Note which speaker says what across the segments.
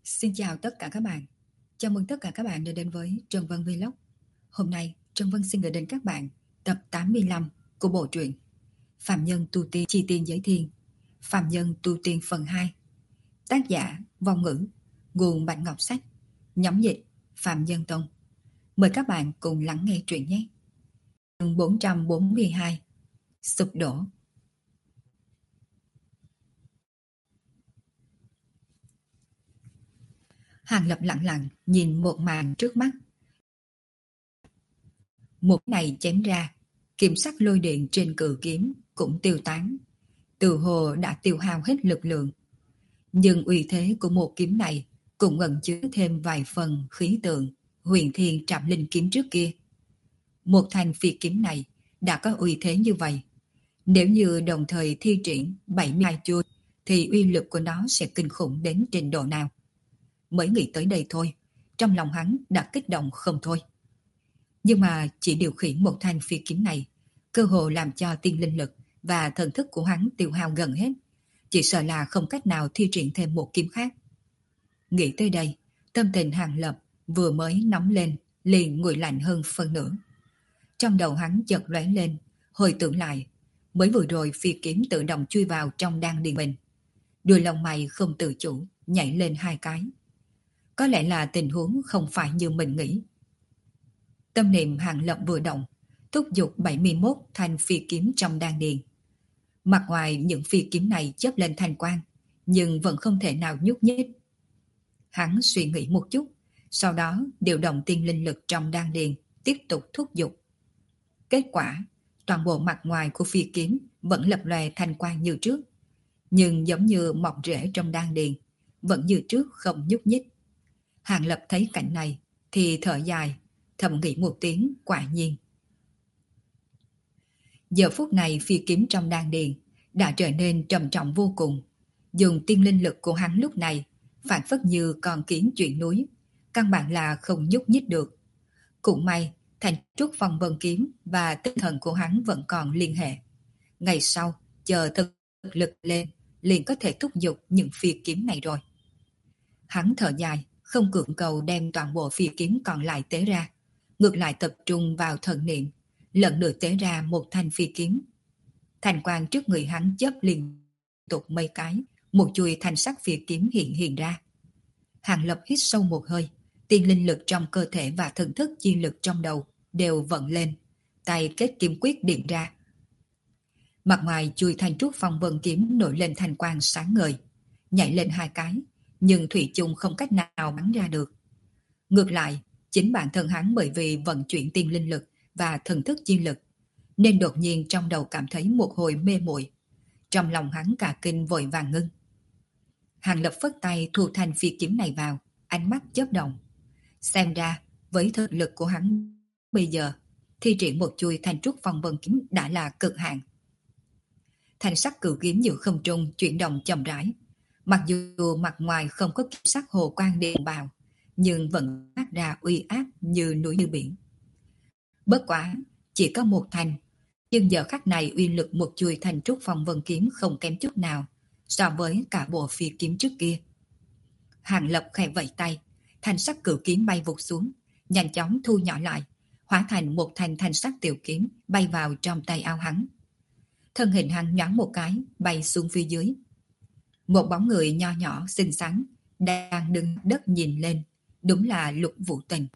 Speaker 1: Xin chào tất cả các bạn. Chào mừng tất cả các bạn đã đến với Trần Vân Vlog. Hôm nay, Trần Vân xin gửi đến các bạn tập 85 của bộ truyện Phạm Nhân Tu Tiên Chi Tiên Giới Thiên, Phạm Nhân Tu Tiên phần 2. Tác giả Vong Ngữ, nguồn Bạch Ngọc Sách, nhóm dịch Phạm Nhân Tông. Mời các bạn cùng lắng nghe truyện nhé. Chương 442 Sụp đổ. Hàng Lập lặng lặng nhìn một màn trước mắt. Một này chém ra, kiếm sắc lôi điện trên cự kiếm cũng tiêu tán, từ hồ đã tiêu hao hết lực lượng. Nhưng uy thế của một kiếm này cũng ẩn chứa thêm vài phần khí tượng huyền thiên trảm linh kiếm trước kia. Một thanh phi kiếm này đã có uy thế như vậy, nếu như đồng thời thi triển 72 chuôi thì uy lực của nó sẽ kinh khủng đến trình độ nào. Mới nghĩ tới đây thôi, trong lòng hắn đã kích động không thôi. Nhưng mà chỉ điều khiển một thanh phi kiếm này, cơ hồ làm cho tiên linh lực và thần thức của hắn tiêu hao gần hết, chỉ sợ là không cách nào thi triển thêm một kiếm khác. Nghĩ tới đây, tâm tình Hàng Lập vừa mới nóng lên, liền nguội lạnh hơn phân nửa. Trong đầu hắn chợt lóe lên, hồi tưởng lại, mới vừa rồi phi kiếm tự động chui vào trong đan điền mình. Đuôi lông mày không tự chủ, nhảy lên hai cái. Có lẽ là tình huống không phải như mình nghĩ. Tâm niệm Hàng Lập vừa động, thúc giục 71 thanh phi kiếm trong đan điền. Mặt ngoài những phi kiếm này chớp lên thanh quang, nhưng vẫn không thể nào nhúc nhích. Hắn suy nghĩ một chút, sau đó điều động tiên linh lực trong đan điền, tiếp tục thúc giục. Kết quả, toàn bộ mặt ngoài của phi kiếm vẫn lập lòe thanh quang như trước, nhưng giống như mọc rễ trong đan điền, vẫn như trước không nhúc nhích. Hàng Lập thấy cảnh này thì thở dài, thầm nghĩ một tiếng quả nhiên. Giờ phút này phi kiếm trong đan điền đã trở nên trầm trọng vô cùng. Dùng tiên linh lực của hắn lúc này phản phất như con kiến chuyển núi, căn bản là không nhúc nhích được. Cũng may thành trúc phong vân kiếm và tinh thần của hắn vẫn còn liên hệ. Ngày sau chờ thực lực lên liền có thể thúc giục những phi kiếm này rồi. Hắn thở dài, không cưỡng cầu đem toàn bộ phi kiếm còn lại tế ra, ngược lại tập trung vào thần niệm, lần lượt tế ra một thanh phi kiếm. Thành quang trước người hắn chớp liên tục mấy cái, một chuôi thanh sắc phi kiếm hiện ra. Hàng Lập hít sâu một hơi, tiên linh lực trong cơ thể và thần thức chi lực trong đầu đều vận lên, tay kết kiếm quyết điểm ra. Mặt ngoài chuôi thanh trúc phong vân kiếm nổi lên thanh quang sáng ngời, nhảy lên hai cái, nhưng thủy chung không cách nào bắn ra được. Ngược lại, chính bản thân hắn bởi vì vận chuyển tiên linh lực và thần thức chi lực, nên đột nhiên trong đầu cảm thấy một hồi mê muội. Trong lòng hắn cả kinh vội vàng ngưng. Hàng Lập phất tay thu thanh phi kiếm này vào, ánh mắt chớp động. Xem ra, với thực lực của hắn bây giờ, thi triển một chuôi thanh trúc phong vân kiếm đã là cực hạn. Thanh sắc cự kiếm giữa không trung chuyển động chậm rãi. Mặc dù mặt ngoài không có kim sắc hồ quang điện bào, nhưng vẫn phát ra uy áp như núi như biển. Bất quá, chỉ có một thanh, nhưng giờ khắc này uy lực một chuôi thanh trúc phong vân kiếm không kém chút nào so với cả bộ phi kiếm trước kia. Hàng Lập khẽ vẫy tay, thanh sắc cự kiếm bay vụt xuống, nhanh chóng thu nhỏ lại, hóa thành một thanh sắc tiểu kiếm bay vào trong tay áo hắn. Thân hình hắn nhoáng một cái, bay xuống phía dưới. Một bóng người nho nhỏ xinh xắn đang đứng đất nhìn lên, đúng là Lục Vũ Tình.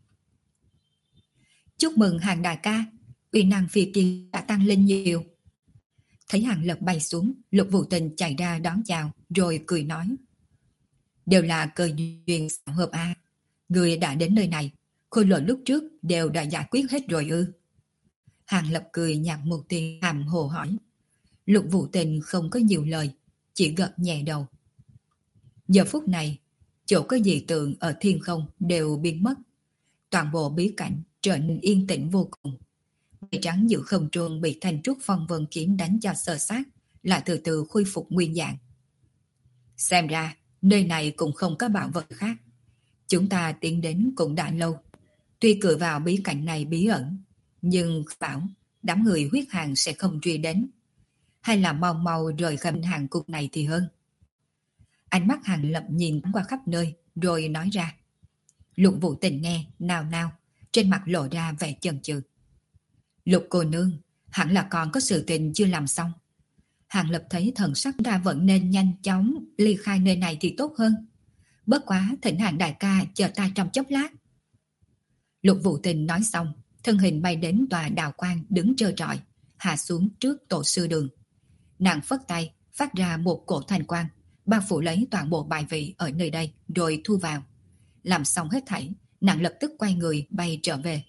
Speaker 1: Chúc mừng Hàng đại ca, uy năng phi kiếm đã tăng lên nhiều. Thấy Hàng Lập bay xuống, Lục Vũ Tình chạy ra đón chào, rồi cười nói: đều là cơ duyên xảo hợp a. Người đã đến nơi này, khôi lỗi lúc trước đều đã giải quyết hết rồi ư? Hàng Lập cười nhạt một tiếng hàm hồ hỏi. Lục Vũ Tình không có nhiều lời, chỉ gật nhẹ đầu. Giờ phút này, chỗ có dị tượng ở thiên không đều biến mất. Toàn bộ bí cảnh trở nên yên tĩnh vô cùng. Mây trắng giữa không trung bị thanh trúc phong vân kiếm đánh cho sơ sát, lại từ từ khôi phục nguyên dạng. Xem ra, nơi này cũng không có bảo vật khác. Chúng ta tiến đến cũng đã lâu. Tuy cửa vào bí cảnh này bí ẩn, nhưng bảo đám người huyết hàng sẽ không truy đến. Hay là mau mau rời khỏi hàng cục này thì hơn. Ánh mắt Hàng Lập nhìn qua khắp nơi, rồi nói ra. Lục Vũ Tình nghe, nào nào, trên mặt lộ ra vẻ chần chừ. Lục cô nương, hẳn là còn có sự tình chưa làm xong. Hàng Lập thấy thần sắc ta vẫn nên nhanh chóng ly khai nơi này thì tốt hơn. Bất quá thỉnh Hàng đại ca chờ ta trong chốc lát. Lục Vũ Tình nói xong, thân hình bay đến tòa đào quang đứng trơ trọi, hạ xuống trước tổ sư đường. Nàng phất tay, phát ra một cổ thanh quang, bao phủ lấy toàn bộ bài vị ở nơi đây, rồi thu vào. Làm xong hết thảy, nàng lập tức quay người bay trở về.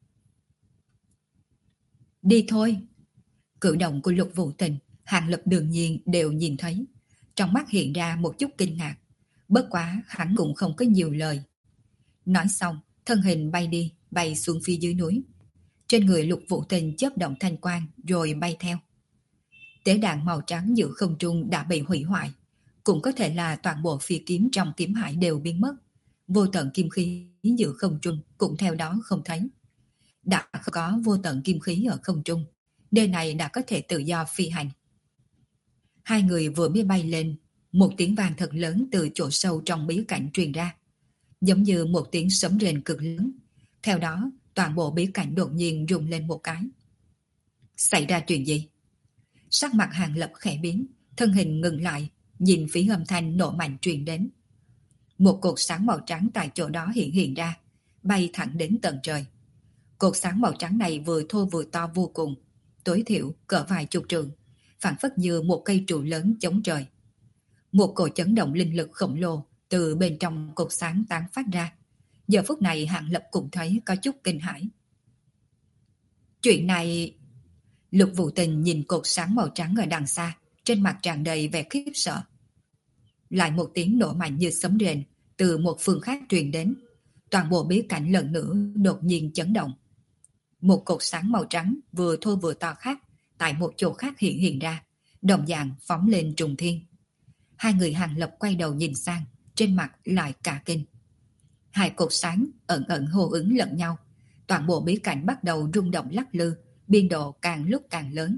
Speaker 1: Đi thôi. Cử động của Lục Vũ Tình, Hàng Lập đương nhiên đều nhìn thấy. Trong mắt hiện ra một chút kinh ngạc. Bất quá hắn cũng không có nhiều lời. Nói xong, thân hình bay đi, bay xuống phía dưới núi. Trên người Lục Vũ Tình chớp động thanh quang rồi bay theo. Tế đàn màu trắng giữa không trung đã bị hủy hoại. Cũng có thể là toàn bộ phi kiếm trong kiếm hải đều biến mất. Vô tận kim khí giữa không trung cũng theo đó không thấy. Đã không có vô tận kim khí ở không trung, nơi này đã có thể tự do phi hành. Hai người vừa mới bay lên, một tiếng vang thật lớn từ chỗ sâu trong bí cảnh truyền ra, giống như một tiếng sấm rền cực lớn. Theo đó, toàn bộ bí cảnh đột nhiên rung lên một cái. Xảy ra chuyện gì? Sắc mặt Hàng Lập khẽ biến, thân hình ngừng lại, nhìn phía âm thanh nổ mạnh truyền đến. Một cột sáng màu trắng tại chỗ đó hiện ra, bay thẳng đến tận trời. Cột sáng màu trắng này vừa thô vừa to vô cùng, tối thiểu cỡ vài chục trượng, phản phất như một cây trụ lớn chống trời. Một cỗ chấn động linh lực khổng lồ từ bên trong cột sáng tán phát ra. Giờ phút này Hàng Lập cũng thấy có chút kinh hãi. Chuyện này... Lục Vũ Tình nhìn cột sáng màu trắng ở đằng xa, trên mặt tràn đầy vẻ khiếp sợ. Lại một tiếng nổ mạnh như sấm rền từ một phương khác truyền đến. Toàn bộ bí cảnh lần nữa đột nhiên chấn động. Một cột sáng màu trắng vừa thô vừa to khác tại một chỗ khác hiện ra, đồng dạng phóng lên trùng thiên. Hai người Hàng Lập quay đầu nhìn sang, trên mặt lại cả kinh. Hai cột sáng ẩn ẩn hô ứng lẫn nhau, toàn bộ bí cảnh bắt đầu rung động lắc lư, biên độ càng lúc càng lớn.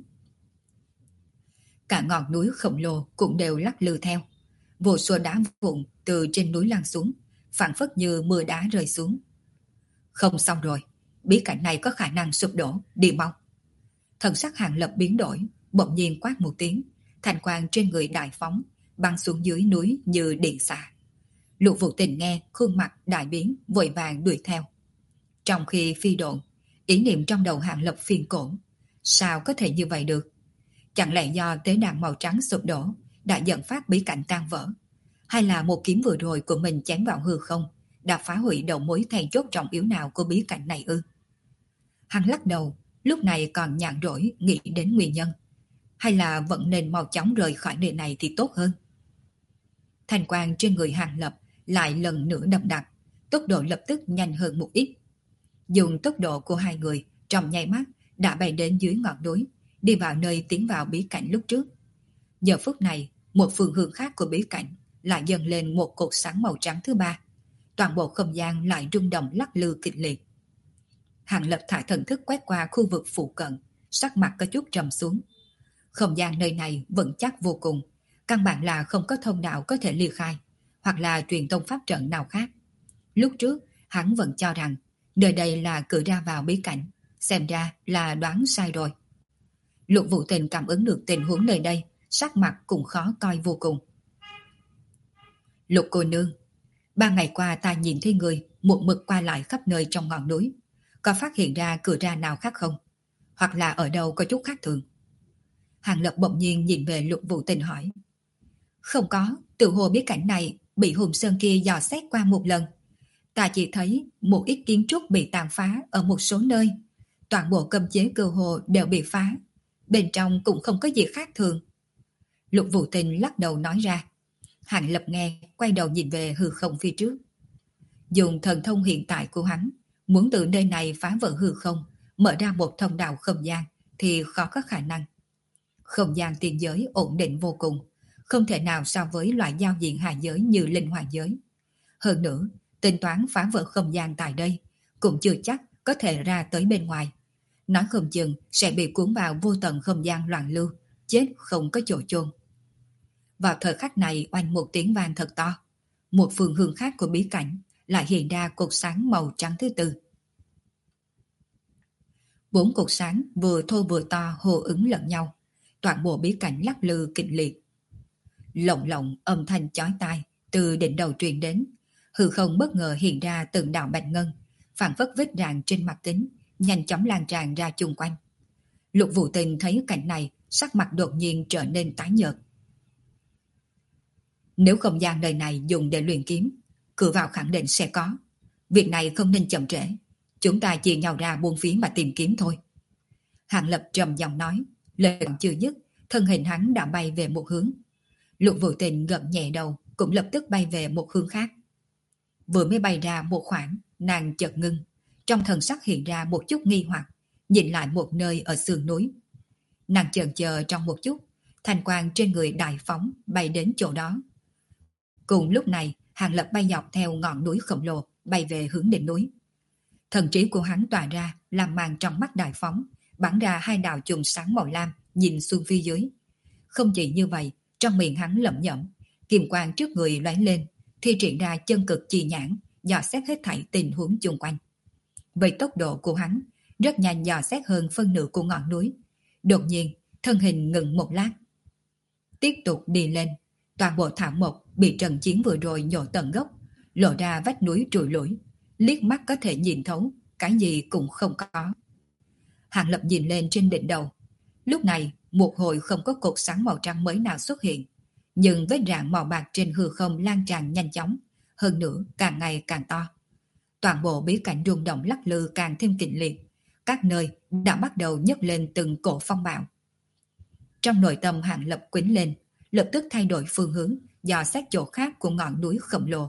Speaker 1: Cả ngọn núi khổng lồ cũng đều lắc lư theo. Vô số đá vụn từ trên núi lăn xuống, phảng phất như mưa đá rơi xuống. Không xong rồi, bí cảnh này có khả năng sụp đổ, đi mau. Thần sắc Hàng Lập biến đổi, bỗng nhiên quát một tiếng, thanh quang trên người đại phóng, băng xuống dưới núi như điện xạ. Lục Vũ Tình nghe, khuôn mặt đại biến, vội vàng đuổi theo. Trong khi phi độn, ý niệm trong đầu Hàng Lập phiền cổ. Sao có thể như vậy được? Chẳng lẽ do tế đàn màu trắng sụp đổ đã dẫn phát bí cảnh tan vỡ? Hay là một kiếm vừa rồi của mình chém vào hư không đã phá hủy đầu mối then chốt trọng yếu nào của bí cảnh này ư? Hắn lắc đầu, lúc này còn nhàn rỗi nghĩ đến nguyên nhân. Hay là vẫn nên mau chóng rời khỏi nơi này thì tốt hơn? Thanh quang trên người Hàng Lập lại lần nữa đậm đặc, tốc độ lập tức nhanh hơn một ít. Dùng tốc độ của hai người, trong nháy mắt đã bay đến dưới ngọn núi, đi vào nơi tiến vào bí cảnh lúc trước. Giờ phút này, một phương hướng khác của bí cảnh lại dâng lên một cột sáng màu trắng thứ ba. Toàn bộ không gian lại rung động lắc lư kịch liệt. Hàng Lập thả thần thức quét qua khu vực phụ cận, sắc mặt có chút trầm xuống. Không gian nơi này vững chắc vô cùng, căn bản là không có thông đạo có thể ly khai, hoặc là truyền tông pháp trận nào khác. Lúc trước, hắn vẫn cho rằng nơi đây là cửa ra vào bí cảnh, xem ra là đoán sai rồi. Lục Vũ Tình cảm ứng được tình huống nơi đây, sắc mặt cũng khó coi vô cùng. Lục cô nương, 3 ngày qua ta nhìn thấy người một mực qua lại khắp nơi trong ngọn núi, có phát hiện ra cửa ra nào khác không? Hoặc là ở đâu có chút khác thường? Hàng Lập bỗng nhiên nhìn về Lục Vũ Tình hỏi. Không có, tự hồ bí cảnh này bị Hùng Sơn kia dò xét qua một lần. Ta chỉ thấy một ít kiến trúc bị tàn phá ở một số nơi. Toàn bộ cấm chế cơ hồ đều bị phá. Bên trong cũng không có gì khác thường. Lục Vũ Tình lắc đầu nói ra. Hàng Lập nghe, quay đầu nhìn về hư không phía trước. Dùng thần thông hiện tại của hắn, muốn từ nơi này phá vỡ hư không, mở ra một thông đạo không gian, thì khó có khả năng. Không gian tiên giới ổn định vô cùng, không thể nào so với loại giao diện hạ giới như linh hoàng giới. Hơn nữa, tính toán phá vỡ không gian tại đây, cũng chưa chắc có thể ra tới bên ngoài. Nói không chừng sẽ bị cuốn vào vô tận không gian loạn lưu, chết không có chỗ chôn. Vào thời khắc này oanh một tiếng vang thật to. một phương hướng khác của bí cảnh lại hiện ra cột sáng màu trắng thứ tư. Bốn cột sáng vừa thô vừa to hô ứng lẫn nhau, toàn bộ bí cảnh lắc lư kịch liệt. Lộng lộng âm thanh chói tai từ đỉnh đầu truyền đến, hư không bất ngờ hiện ra từng đạo bạch ngân, phản phất vết rạn trên mặt kính, nhanh chóng lan tràn ra chung quanh. Lục Vũ Tình thấy cảnh này, sắc mặt đột nhiên trở nên tái nhợt. Nếu không gian đời này dùng để luyện kiếm, cửa vào khẳng định sẽ có. Việc này không nên chậm trễ. Chúng ta chia nhau ra buôn phí mà tìm kiếm thôi. Hàng Lập trầm giọng nói, lời còn chưa dứt, thân hình hắn đã bay về một hướng. Lục Vũ Tình gật nhẹ đầu, cũng lập tức bay về một hướng khác. Vừa mới bay ra một khoảng, nàng chợt ngưng, trong thần sắc hiện ra một chút nghi hoặc, nhìn lại một nơi ở sườn núi. Nàng chần chờ trong một chút, thanh quang trên người đại phóng bay đến chỗ đó. Cùng lúc này, Hàng Lập bay dọc theo ngọn núi khổng lồ, bay về hướng đỉnh núi. Thần trí của hắn tỏa ra, làm màn trong mắt đại phóng, bắn ra hai đạo chùm sáng màu lam, nhìn xuống phía dưới. Không chỉ như vậy, trong miệng hắn lẩm nhẩm, kiềm quang trước người lóe lên, thi triển ra chân cực chi nhãn, dò xét hết thảy tình huống chung quanh. Với tốc độ của hắn, rất nhanh dò xét hơn phân nửa của ngọn núi. Đột nhiên, thân hình ngừng một lát. Tiếp tục đi lên, toàn bộ thảo mộc bị trận chiến vừa rồi nhổ tận gốc, lộ ra vách núi trụi lủi, liếc mắt có thể nhìn thấu, cái gì cũng không có. Hàng Lập nhìn lên trên đỉnh đầu. Lúc này, một hồi không có cột sáng màu trắng mới nào xuất hiện, nhưng vết rạn màu bạc trên hư không lan tràn nhanh chóng, hơn nữa càng ngày càng to. Toàn bộ bí cảnh rung động lắc lư càng thêm kịch liệt, các nơi đã bắt đầu nhấc lên từng cổ phong bạo. Trong nội tâm Hàng Lập quýnh lên, lập tức thay đổi phương hướng, dò xét chỗ khác của ngọn núi khổng lồ.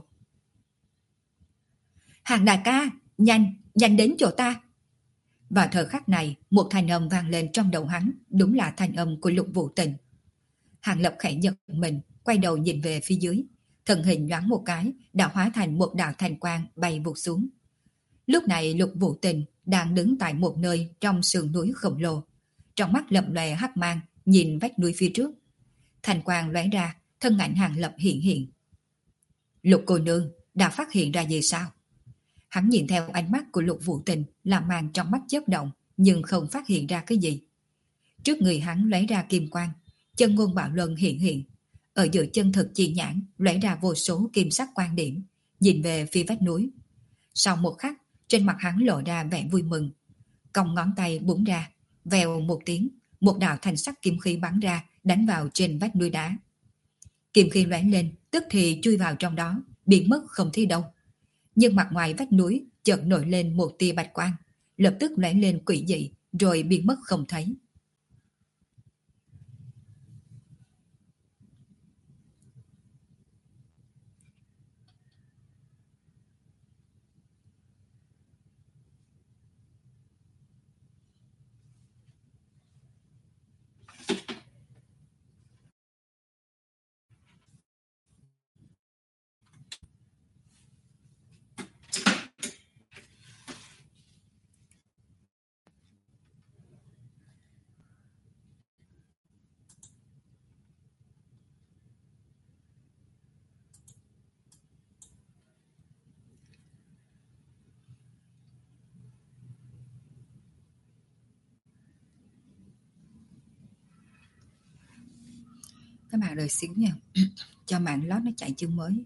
Speaker 1: Hàng đại ca, nhanh, nhanh đến chỗ ta. Vào thời khắc này, một thanh âm vang lên trong đầu hắn, đúng là thanh âm của Lục Vũ Tình. Hàng Lập khẽ giật mình, quay đầu nhìn về phía dưới, thân hình nhoáng một cái, đã hóa thành một đạo thanh quang bay vụt xuống. Lúc này Lục Vũ Tình đang đứng tại một nơi trong sườn núi khổng lồ, trong mắt lập lòe hắc mang, nhìn vách núi phía trước. Thanh quang lóe ra, thân ảnh Hàng Lập hiện hiện. Lục cô nương đã phát hiện ra gì sao? Hắn nhìn theo ánh mắt của Lục Vũ Tình, làm màn trong mắt chớp động, nhưng không phát hiện ra cái gì. Trước người hắn lóe ra kim quang, chân ngôn bạo luân hiện hiện. Ở giữa chân thực chi nhãn lóe ra vô số kim sắc quan điểm, nhìn về phía vách núi. Sau một khắc, trên mặt hắn lộ ra vẻ vui mừng. Cong ngón tay búng ra, vèo một tiếng, một đạo thanh sắc kim khí bắn ra, đánh vào trên vách núi đá. Kim khí lóe lên, tức thì chui vào trong đó, biến mất không thấy đâu. Nhưng mặt ngoài vách núi chợt nổi lên một tia bạch quang, lập tức lóe lên quỷ dị, rồi biến mất không thấy. Các bạn đợi xíu nha, cho mạng lót nó chạy chương mới.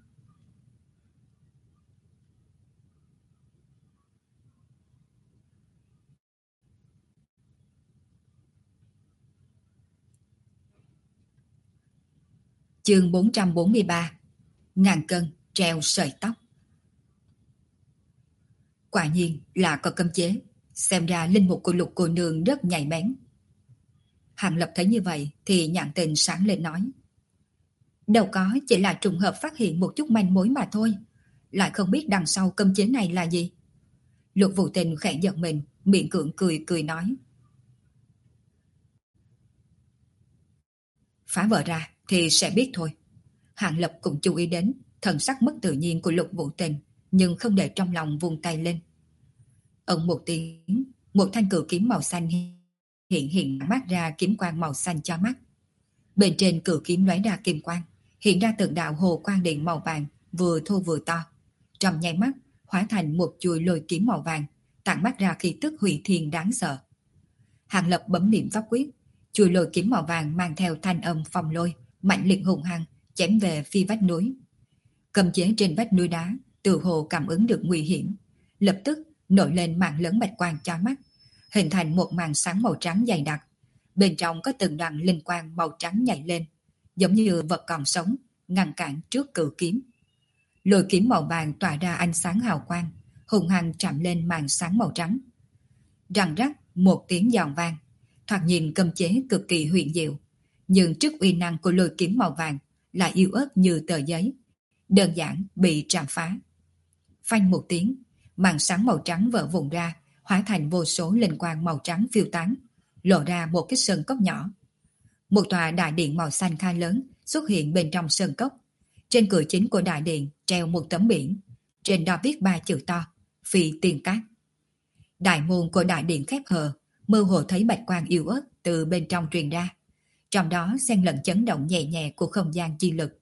Speaker 1: Chương 443. Ngàn cân treo sợi tóc. Quả nhiên là có cấm chế, xem ra linh mục của Lục cô nương rất nhạy bén. Hàng Lập thấy như vậy thì nhãn tình sáng lên nói, đâu có, chỉ là trùng hợp phát hiện một chút manh mối mà thôi, lại không biết đằng sau cấm chế này là gì. Lục Vũ Tình khẽ giật mình, miệng cưỡng cười cười nói, phá vỡ ra thì sẽ biết thôi. Hàng Lập cũng chú ý đến thần sắc mất tự nhiên của Lục Vũ Tình, nhưng không để trong lòng, vung tay lên. Ẩn một tiếng, một thanh cự kiếm màu xanh hiện hiện mát ra kiếm quang màu xanh cho mắt. Bên trên cự kiếm lóe ra kim quang, hiện ra từng đạo hồ quang điện màu vàng, vừa thô vừa to. Trong nháy mắt, hóa thành một chuôi lôi kiếm màu vàng, tản mát ra khí tức hủy thiên đáng sợ. Hàng Lập bấm niệm pháp quyết, chuôi lôi kiếm màu vàng mang theo thanh âm phong lôi, mạnh liệt hùng hăng, chém về phía vách núi. Cầm chế trên vách núi đá, tự hồ cảm ứng được nguy hiểm, lập tức nổi lên màn lớn bạch quang chói mắt, hình thành một màn sáng màu trắng dày đặc. Bên trong có từng đoàn linh quang màu trắng nhảy lên, giống như vật còn sống, ngăn cản trước cự kiếm. Lôi kiếm màu vàng tỏa ra ánh sáng hào quang, hùng hăng chạm lên màn sáng màu trắng. Răng rắc một tiếng giòn vang, thoạt nhìn cầm chế cực kỳ huyền diệu, nhưng trước uy năng của lôi kiếm màu vàng lại yếu ớt như tờ giấy, đơn giản bị chạm phá. Phanh một tiếng, màn sáng màu trắng vỡ vụn ra, hóa thành vô số linh quang màu trắng phiêu tán, lộ ra một cái sơn cốc nhỏ. Một tòa đại điện màu xanh khá lớn xuất hiện bên trong sơn cốc. Trên cửa chính của đại điện treo một tấm biển, trên đó viết 3 chữ to: Phi Tiên Các. Đại môn của đại điện khép hờ, mơ hồ thấy bạch quang yếu ớt từ bên trong truyền ra, trong đó xen lẫn chấn động nhẹ nhẹ của không gian chi lực.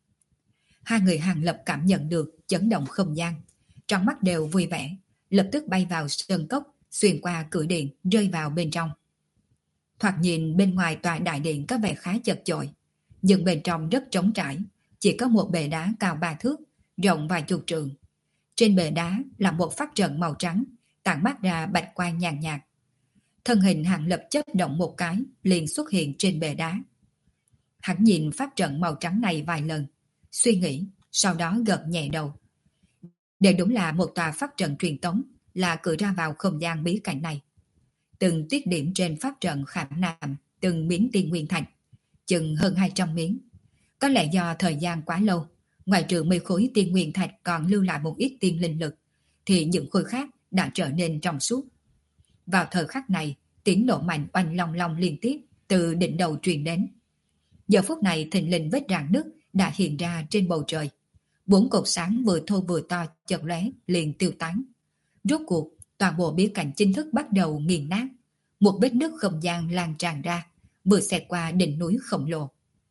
Speaker 1: Hai người Hàng Lập cảm nhận được chấn động không gian, trong mắt đều vui vẻ, lập tức bay vào sơn cốc, xuyên qua cửa điện rơi vào bên trong. Thoạt nhìn bên ngoài tòa đại điện có vẻ khá chật chội, nhưng bên trong rất trống trải, chỉ có một bệ đá cao 3 thước, rộng vài chục trượng. Trên bệ đá là một pháp trận màu trắng, tản mát ra bạch quang nhàn nhạt. Thân hình Hàng Lập chớp động một cái, liền xuất hiện trên bệ đá. Hắn nhìn pháp trận màu trắng này vài lần, suy nghĩ, sau đó gật nhẹ đầu. Đây đúng là một tòa pháp trận truyền tống, là cửa ra vào không gian bí cảnh này. Từng tiết điểm trên pháp trận khảm nạm từng miếng tiên nguyên thạch, chừng hơn 200 miếng. Có lẽ do thời gian quá lâu, ngoài trừ 10 khối tiên nguyên thạch còn lưu lại một ít tiên linh lực, thì những khối khác đã trở nên trong suốt. Vào thời khắc này, tiếng nổ mạnh oanh long long liên tiếp từ đỉnh đầu truyền đến. Giờ phút này thình lình vết rạn nứt đã hiện ra trên bầu trời. 4 cột sáng vừa thô vừa to chợt lóe liền tiêu tán. Rốt cuộc, toàn bộ bí cảnh chính thức bắt đầu nghiền nát. Một vết nứt không gian lan tràn ra, vừa xẹt qua đỉnh núi khổng lồ.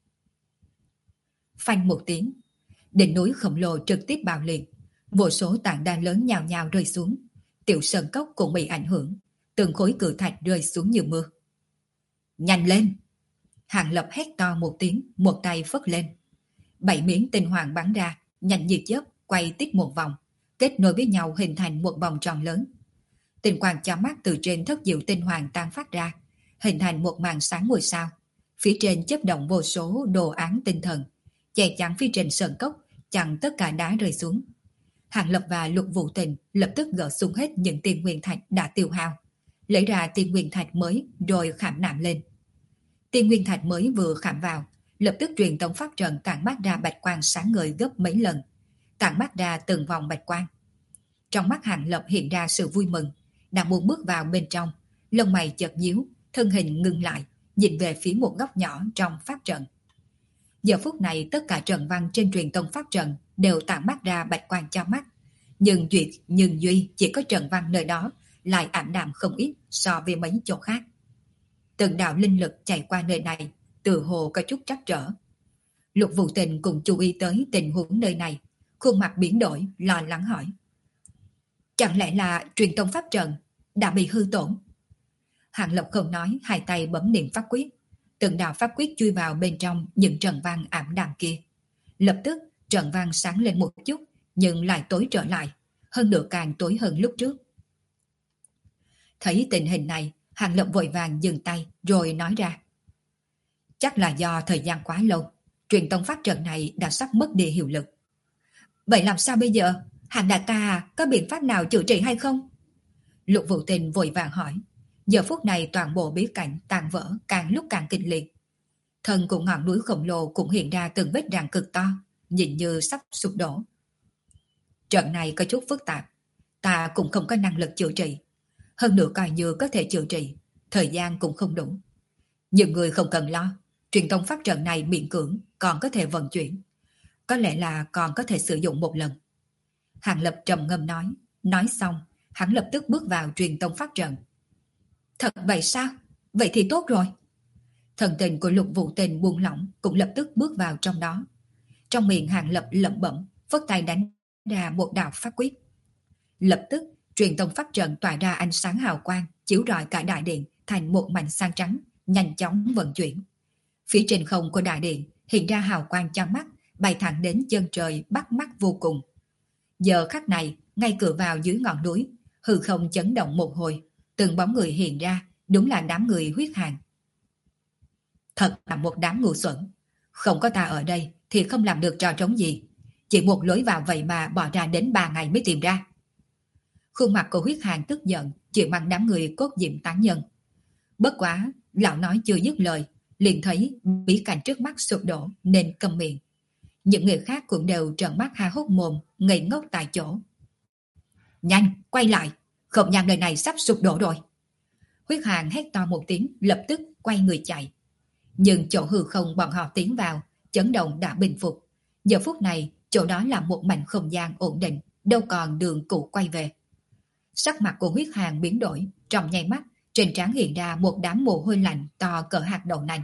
Speaker 1: Phanh một tiếng, đỉnh núi khổng lồ trực tiếp bạo liệt, vô số tảng đá lớn nhào nhào rơi xuống. Tiểu sơn cốc cũng bị ảnh hưởng, từng khối cự thạch rơi xuống như mưa. Nhanh lên! Hàng Lập hét to một tiếng, một tay phất lên. 7 miếng tinh hoàng bắn ra, nhanh như chớp, quay tít một vòng, kết nối với nhau hình thành một vòng tròn lớn. Tinh quang chói mắt từ trên thất diệu tinh hoàng tan phát ra, hình thành một màn sáng ngôi sao. Phía trên chớp động vô số đồ án tinh thần, che chắn phía trên sơn cốc, chặn tất cả đá rơi xuống. Hàng Lập và Lục Vũ Tình lập tức gỡ xuống hết những tiên nguyên thạch đã tiêu hao, lấy ra tiên nguyên thạch mới rồi khảm nạm lên. Tiên nguyên thạch mới vừa khảm vào, lập tức truyền tống pháp trận tản mát ra bạch quang sáng ngời gấp mấy lần, tản mát ra từng vòng bạch quang. Trong mắt Hàng Lập hiện ra sự vui mừng, đang muốn bước vào bên trong, lông mày chợt nhíu, thân hình ngừng lại, nhìn về phía một góc nhỏ trong pháp trận. Giờ phút này tất cả trận văn trên truyền tống pháp trận đều tản mát ra bạch quang cho mắt, nhưng duy chỉ có trận văn nơi đó lại ảm đạm không ít so với mấy chỗ khác. Từng đạo linh lực chạy qua nơi này, tự hồ có chút trắc trở. Lục Vũ Tình cũng chú ý tới tình huống nơi này, khuôn mặt biến đổi, lo lắng hỏi: chẳng lẽ là truyền tống pháp trận đã bị hư tổn? Hàng Lập không nói, hai tay bấm niệm pháp quyết, từng đạo pháp quyết chui vào bên trong những trận văn ảm đạm kia. Lập tức trận văn sáng lên một chút, nhưng lại tối trở lại, hơn nữa càng tối hơn lúc trước. Thấy tình hình này, Hàng Lập vội vàng dừng tay rồi nói ra: chắc là do thời gian quá lâu, truyền tống pháp trận này đã sắp mất đi hiệu lực. Vậy làm sao bây giờ? Hàng đại ca có biện pháp nào chữa trị hay không? Lục Vũ Tình vội vàng hỏi. Giờ phút này toàn bộ bí cảnh tàn vỡ càng lúc càng kịch liệt. Thân của ngọn núi khổng lồ cũng hiện ra từng vết rạn cực to, nhìn như sắp sụp đổ. Trận này có chút phức tạp, ta cũng không có năng lực chữa trị. Hơn nữa coi như có thể chữa trị, thời gian cũng không đủ. Nhưng người không cần lo, truyền tống pháp trận này miễn cưỡng còn có thể vận chuyển. Có lẽ là còn có thể sử dụng một lần. Hàng Lập trầm ngâm nói xong, hắn lập tức bước vào truyền tống pháp trận. Thật vậy sao? Vậy thì tốt rồi. Thần tình của Lục Vũ Tình buông lỏng cũng lập tức bước vào trong đó. Trong miệng Hàng Lập lẩm bẩm, phất tay đánh ra một đạo pháp quyết. Lập tức, truyền tông pháp trận tỏa ra ánh sáng hào quang, chiếu rọi cả đại điện thành một mảnh sáng trắng, nhanh chóng vận chuyển. Phía trên không của đại điện hiện ra hào quang chói mắt, bay thẳng đến chân trời bắt mắt vô cùng. Giờ khắc này, ngay cửa vào dưới ngọn núi, hư không chấn động một hồi, từng bóng người hiện ra, đúng là đám người huyết hàn. Thật là một đám ngu xuẩn, không có ta ở đây thì không làm được trò trống gì. Chỉ một lối vào vậy mà bỏ ra đến 3 ngày mới tìm ra. Khuôn mặt của huyết hàn tức giận, chịu mang đám người cốt diệm tán nhân. Bất quá, lão nói chưa dứt lời, liền thấy bí cảnh trước mắt sụp đổ nên câm miệng. Những người khác cũng đều trợn mắt há hốc mồm, ngây ngốc tại chỗ. Nhanh, quay lại, không nhằm lời này sắp sụp đổ rồi. Huyết hàn hét to một tiếng, lập tức quay người chạy. Nhưng chỗ hư không bọn họ tiến vào, chấn động đã bình phục. Giờ phút này, chỗ đó là một mảnh không gian ổn định, đâu còn đường cũ quay về. Sắc mặt của huyết hàn biến đổi, trong nháy mắt, trên trán hiện ra một đám mồ hôi lạnh to cỡ hạt đậu nành.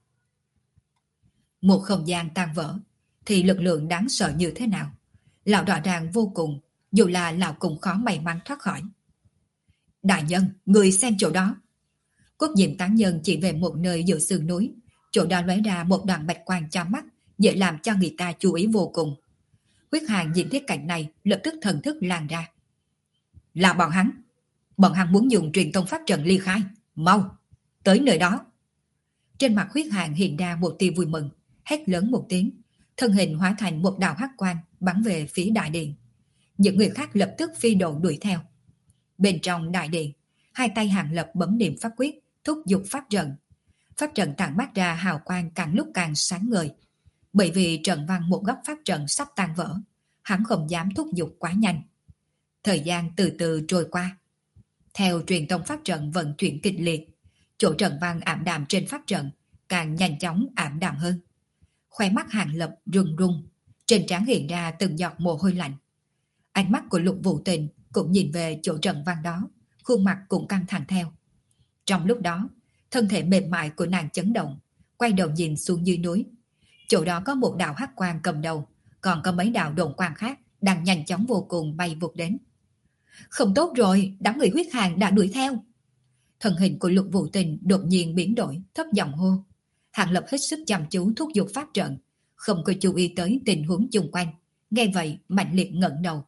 Speaker 1: Một không gian tan vỡ, thì lực lượng đáng sợ như thế nào? Lão rõ ràng vô cùng, dù là lão cũng khó may mắn thoát khỏi. Đại nhân, người xem chỗ đó. Cốt diệm tán nhân chỉ về một nơi giữa sườn núi, chỗ đó lóe ra một đoàn bạch quang cho mắt, dễ làm cho người ta chú ý vô cùng. Huyết hàn nhìn thấy cảnh này, lập tức thần thức lan ra. Là bọn hắn muốn dùng truyền tông pháp trận ly khai, mau, tới nơi đó. Trên mặt huyết hàn hiện ra một tia vui mừng, hét lớn một tiếng, thân hình hóa thành một đạo hắc quang bắn về phía đại điện. Những người khác lập tức phi độn đuổi theo. Bên trong đại điện, hai tay Hàng Lập bấm niệm pháp quyết, thúc giục pháp trận. Pháp trận tản mát ra hào quang càng lúc càng sáng ngời. Bởi vì trận văn một góc pháp trận sắp tan vỡ, hắn không dám thúc giục quá nhanh. Thời gian từ từ trôi qua. Theo truyền tông pháp trận vận chuyển kịch liệt, chỗ trận văn ảm đạm trên pháp trận càng nhanh chóng ảm đạm hơn. Khóe mắt Hàng Lập run run, trên trán hiện ra từng giọt mồ hôi lạnh. Ánh mắt của Lục Vũ Tình cũng nhìn về chỗ trận văn đó, khuôn mặt cũng căng thẳng theo. Trong lúc đó, thân thể mềm mại của nàng chấn động, quay đầu nhìn xuống dưới núi. Chỗ đó có một đạo hắc quang cầm đầu, còn có mấy đạo độn quang khác đang nhanh chóng vô cùng bay vụt đến. Không tốt rồi, đám người huyết hàn đã đuổi theo. Thân hình của Lục Vũ Tình đột nhiên biến đổi, thấp giọng hô. Hàng Lập hết sức chăm chú thúc giục pháp trận, không có chú ý tới tình huống chung quanh. Nghe vậy, mạnh liệt ngẩng đầu.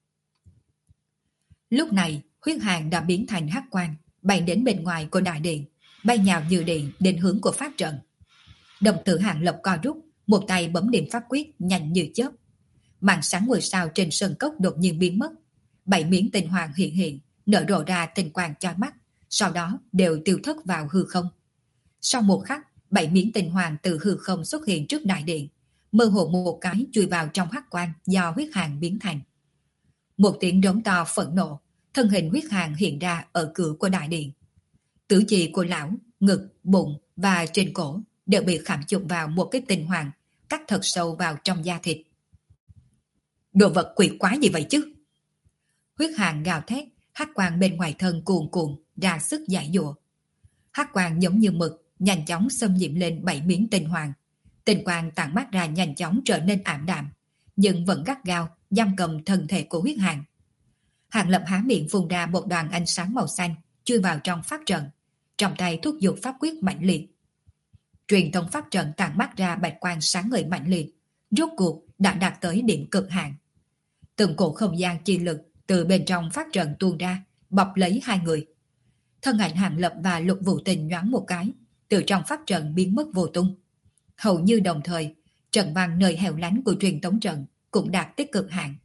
Speaker 1: Lúc này, huyết hàn đã biến thành hắc quang, bay đến bên ngoài của đại điện, bay nhào như điện đến hướng của pháp trận. Đồng tử Hàng Lập co rút, một tay bấm niệm pháp quyết nhanh như chớp. Màn sáng ngôi sao trên sân cốc đột nhiên biến mất. 7 miếng tinh hoàng hiện hiện, nở rộ ra tinh quang chói mắt, sau đó đều tiêu thất vào hư không. Sau một khắc, 7 miếng tinh hoàng từ hư không xuất hiện trước đại điện, mơ hồ một cái chui vào trong hắc quang do huyết hàn biến thành. Một tiếng rống to phẫn nộ, thân hình huyết hàn hiện ra ở cửa của đại điện. Tứ chi của lão, ngực, bụng và trên cổ đều bị khảm chụp vào một cái tinh hoàng, cắt thật sâu vào trong da thịt. Đồ vật quỷ quái gì vậy chứ? Huyết hàn gào thét, hắc quang bên ngoài thân cuồn cuộn ra sức giải dụa. Hắc quang giống như mực, nhanh chóng xâm nhiễm lên 7 miếng tinh hoàng. Tinh quang tản mát ra nhanh chóng trở nên ảm đạm, nhưng vẫn gắt gao giam cầm thân thể của huyết hàn. Hàng Lập há miệng phun ra một đoàn ánh sáng màu xanh, chui vào trong pháp trận, trong tay thúc giục pháp quyết mạnh liệt. Truyền thông pháp trận tản mát ra bạch quang sáng ngời mạnh liệt, rốt cuộc đã đạt tới điểm cực hạn. Từng cổ không gian chi lực từ bên trong pháp trận tuôn ra, bọc lấy hai người. Thân ảnh Hàng Lập và Lục Vũ Tình nhoáng một cái, từ trong pháp trận biến mất vô tung. Hầu như đồng thời, trận văn nơi hẻo lánh của truyền tống trận cũng đạt tới cực hạn.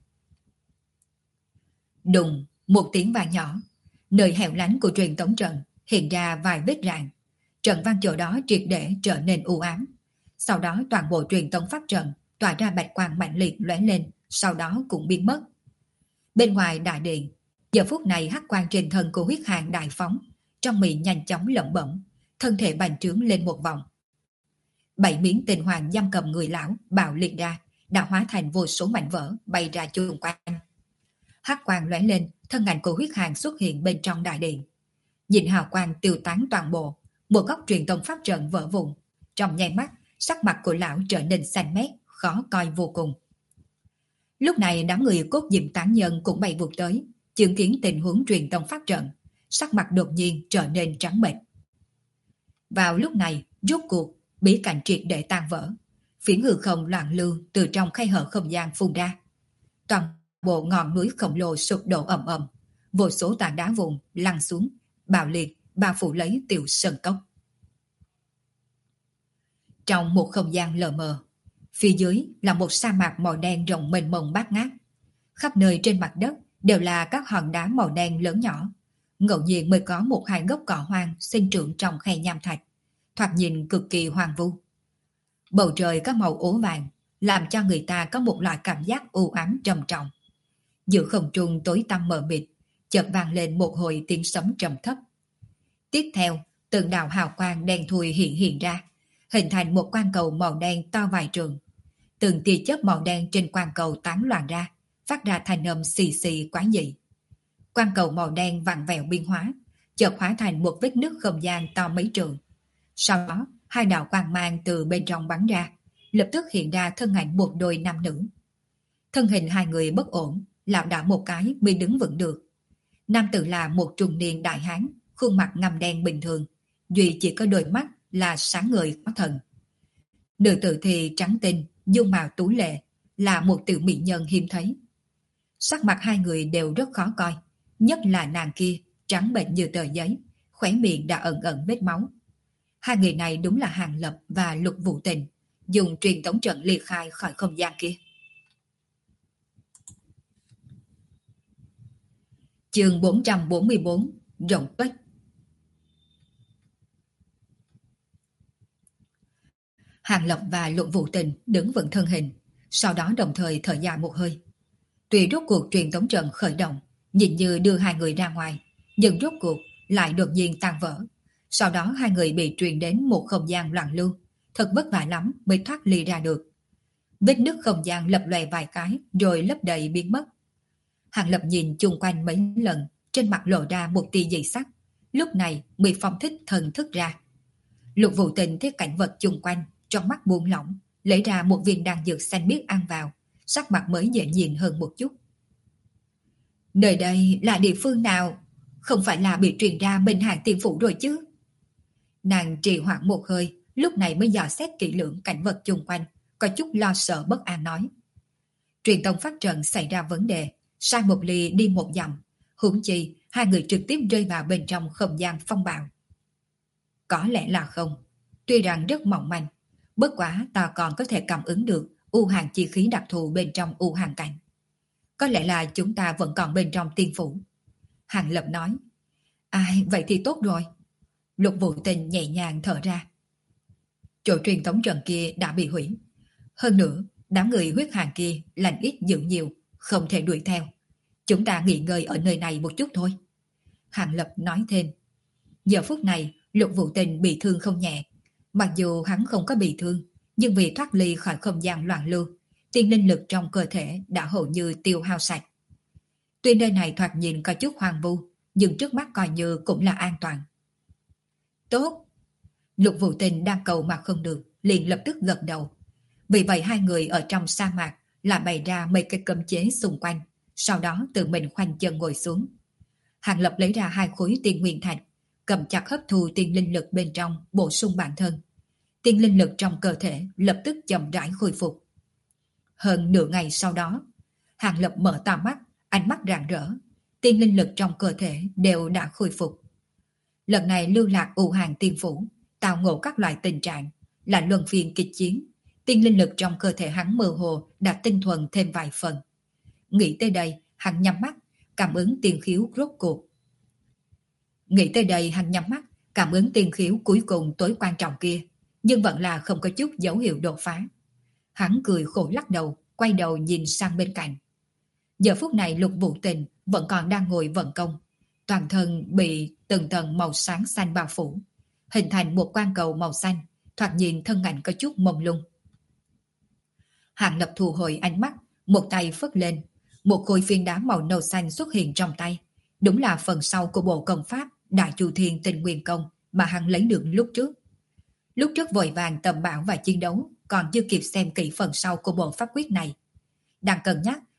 Speaker 1: Đùng, một tiếng vang nhỏ, nơi hẻo lánh của truyền tống trận hiện ra vài vết rạn. Trận văn chỗ đó triệt để trở nên u ám. Sau đó toàn bộ truyền tống pháp trận tỏa ra bạch quang mạnh liệt lóe lên, sau đó cũng biến mất. Bên ngoài đại điện, giờ phút này hắc quang trên thân của huyết hàn đại phóng, trong miệng nhanh chóng lẩm bẩm, thân thể bành trướng lên một vòng. 7 miếng tinh hoàng giam cầm người lão bạo liệt ra, đã hóa thành vô số mảnh vỡ bay ra chung quanh. Hắc quang lóe lên, thân ảnh của huyết hàn xuất hiện bên trong đại điện. Nhìn hào quang tiêu tán toàn bộ, một góc truyền tông pháp trận vỡ vụn. Trong nháy mắt, sắc mặt của lão trở nên xanh mét, khó coi vô cùng. Lúc này đám người cốt diệm tán nhân cũng bay vụt tới, chứng kiến tình huống truyền tông phát trận, sắc mặt đột nhiên trở nên trắng bệch. Vào lúc này, rốt cuộc, bí cảnh triệt để tan vỡ. Phiến hư không loạn lưu từ trong khe hở không gian phun ra. Toàn bộ ngọn núi khổng lồ sụp đổ ầm ầm, vô số tảng đá vụn lăn xuống, bạo liệt bao phủ lấy tiểu sơn cốc. Trong một không gian lờ mờ, phía dưới là một sa mạc màu đen rộng mênh mông bát ngát. Khắp nơi trên mặt đất đều là các hòn đá màu đen lớn nhỏ. Ngẫu nhiên mới có một hai gốc cỏ hoang sinh trưởng trong khe nham thạch, thoạt nhìn cực kỳ hoang vu. Bầu trời có màu ố vàng, làm cho người ta có một loại cảm giác u ám trầm trọng. Giữa không trung tối tăm mờ mịt, chợt vang lên một hồi tiếng sấm trầm thấp. Tiếp theo, từng đạo hào quang đen thui hiện ra, hình thành một quang cầu màu đen to vài trường. Từng tia chớp màu đen trên quang cầu tán loạn ra, phát ra thanh âm xì xì quái dị. Quang cầu màu đen vặn vẹo biến hóa, chợt hóa thành một vết nứt không gian to mấy trường. Sau đó, hai đạo quang mang từ bên trong bắn ra, lập tức hiện ra thân ảnh một đôi nam nữ. Thân hình hai người bất ổn, lảo đảo một cái mới đứng vững được. Nam tử là một trung niên đại hán, khuôn mặt ngăm đen bình thường, duy chỉ có đôi mắt là sáng ngời có thần. Nữ tử thì trắng tinh, dung mạo tú lệ, là một tiểu mỹ nhân hiếm thấy. Sắc mặt hai người đều rất khó coi, nhất là nàng kia, trắng bệch như tờ giấy, khóe miệng đã ẩn ẩn vết máu. Hai người này đúng là Hàng Lập và Lục Vũ Tình, dùng truyền tống trận liệt khai khỏi không gian kia. Chương 444, Rộng Tuếch. Hàng Lập và Lục Vũ Tình đứng vững thân hình, sau đó đồng thời thở dài một hơi. Tuy rốt cuộc truyền tống trận khởi động, nhìn như đưa hai người ra ngoài, nhưng rốt cuộc lại đột nhiên tan vỡ. Sau đó hai người bị truyền đến một không gian loạn lưu, thật vất vả lắm mới thoát ly ra được. Vết nứt không gian lập lòe vài cái rồi lấp đầy biến mất. Hàng Lập nhìn chung quanh mấy lần, trên mặt lộ ra một tia dị sắc, lúc này mới phóng thích thần thức ra. Lục Vũ Tình thấy cảnh vật chung quanh, trong mắt buông lỏng, lấy ra một viên đan dược xanh biếc ăn vào, sắc mặt mới dễ nhìn hơn một chút. Nơi đây là địa phương nào? Không phải là bị truyền ra Minh Hàng Tiên Phủ rồi chứ? Nàng trì hoãn một hơi, lúc này mới dò xét kỹ lưỡng cảnh vật chung quanh, có chút lo sợ bất an nói. Truyền tông phát trận xảy ra vấn đề, sai một ly đi một dặm, huống chi hai người trực tiếp rơi vào bên trong không gian phong bạo. Có lẽ là không, tuy rằng rất mỏng manh, bất quá ta còn có thể cảm ứng được u hàng chi khí đặc thù bên trong u hàng cảnh. Có lẽ là chúng ta vẫn còn bên trong tiên phủ. Hàng Lập nói. Ai, vậy thì tốt rồi. Lục Vũ Tình nhẹ nhàng thở ra. Chỗ truyền tống trận kia đã bị hủy. Hơn nữa, đám người huyết hàng kia lành ít dữ nhiều, không thể đuổi theo. Chúng ta nghỉ ngơi ở nơi này một chút thôi. Hàng Lập nói thêm. Giờ phút này, Lục Vũ Tình bị thương không nhẹ. Mặc dù hắn không có bị thương, nhưng vì thoát ly khỏi không gian loạn lưu, tiên linh lực trong cơ thể đã hầu như tiêu hao sạch. Tuy nơi này thoạt nhìn có chút hoang vu, nhưng trước mắt coi như cũng là an toàn. Tốt! Lục Vũ Tình đang cầu mà không được, liền lập tức gật đầu. Vì vậy hai người ở trong sa mạc là bày ra mấy cái cấm chế xung quanh, sau đó tự mình khoanh chân ngồi xuống. Hàng Lập lấy ra hai khối tiên nguyên thạch, cầm chặt hấp thu tiên linh lực bên trong, bổ sung bản thân. Tiên linh lực trong cơ thể lập tức chậm rãi khôi phục. Hơn nửa ngày sau đó, Hàng Lập mở to mắt, ánh mắt rạng rỡ. Tiên linh lực trong cơ thể đều đã khôi phục. Lần này lưu lạc u hàng tiên phủ, tao ngộ các loại tình trạng, là luân phiên kịch chiến. Tiên linh lực trong cơ thể hắn mơ hồ đã tinh thuần thêm vài phần. Nghĩ tới đây, hắn nhắm mắt, cảm ứng tiên khiếu rốt cuộc. Cảm ứng tiên khiếu cuối cùng tối quan trọng kia, nhưng vẫn là không có chút dấu hiệu đột phá. Hắn cười khổ lắc đầu, quay đầu nhìn sang bên cạnh. Giờ phút này Lục Vũ Tình vẫn còn đang ngồi vận công, toàn thân bị từng tầng màu sáng xanh bao phủ, hình thành một quang cầu màu xanh, thoạt nhìn thân ảnh có chút mông lung. Hàng Lập thu hồi ánh mắt, một tay phất lên, một khối phiến đá màu nâu xanh xuất hiện trong tay, đúng là phần sau của bộ công pháp Đại Chu Thiên Tinh Nguyên Công mà hắn lấy được lúc trước. Lúc trước vội vàng tầm bảo và chiến đấu, còn chưa kịp xem kỹ phần sau của bộ pháp quyết này. Đang cân nhắc,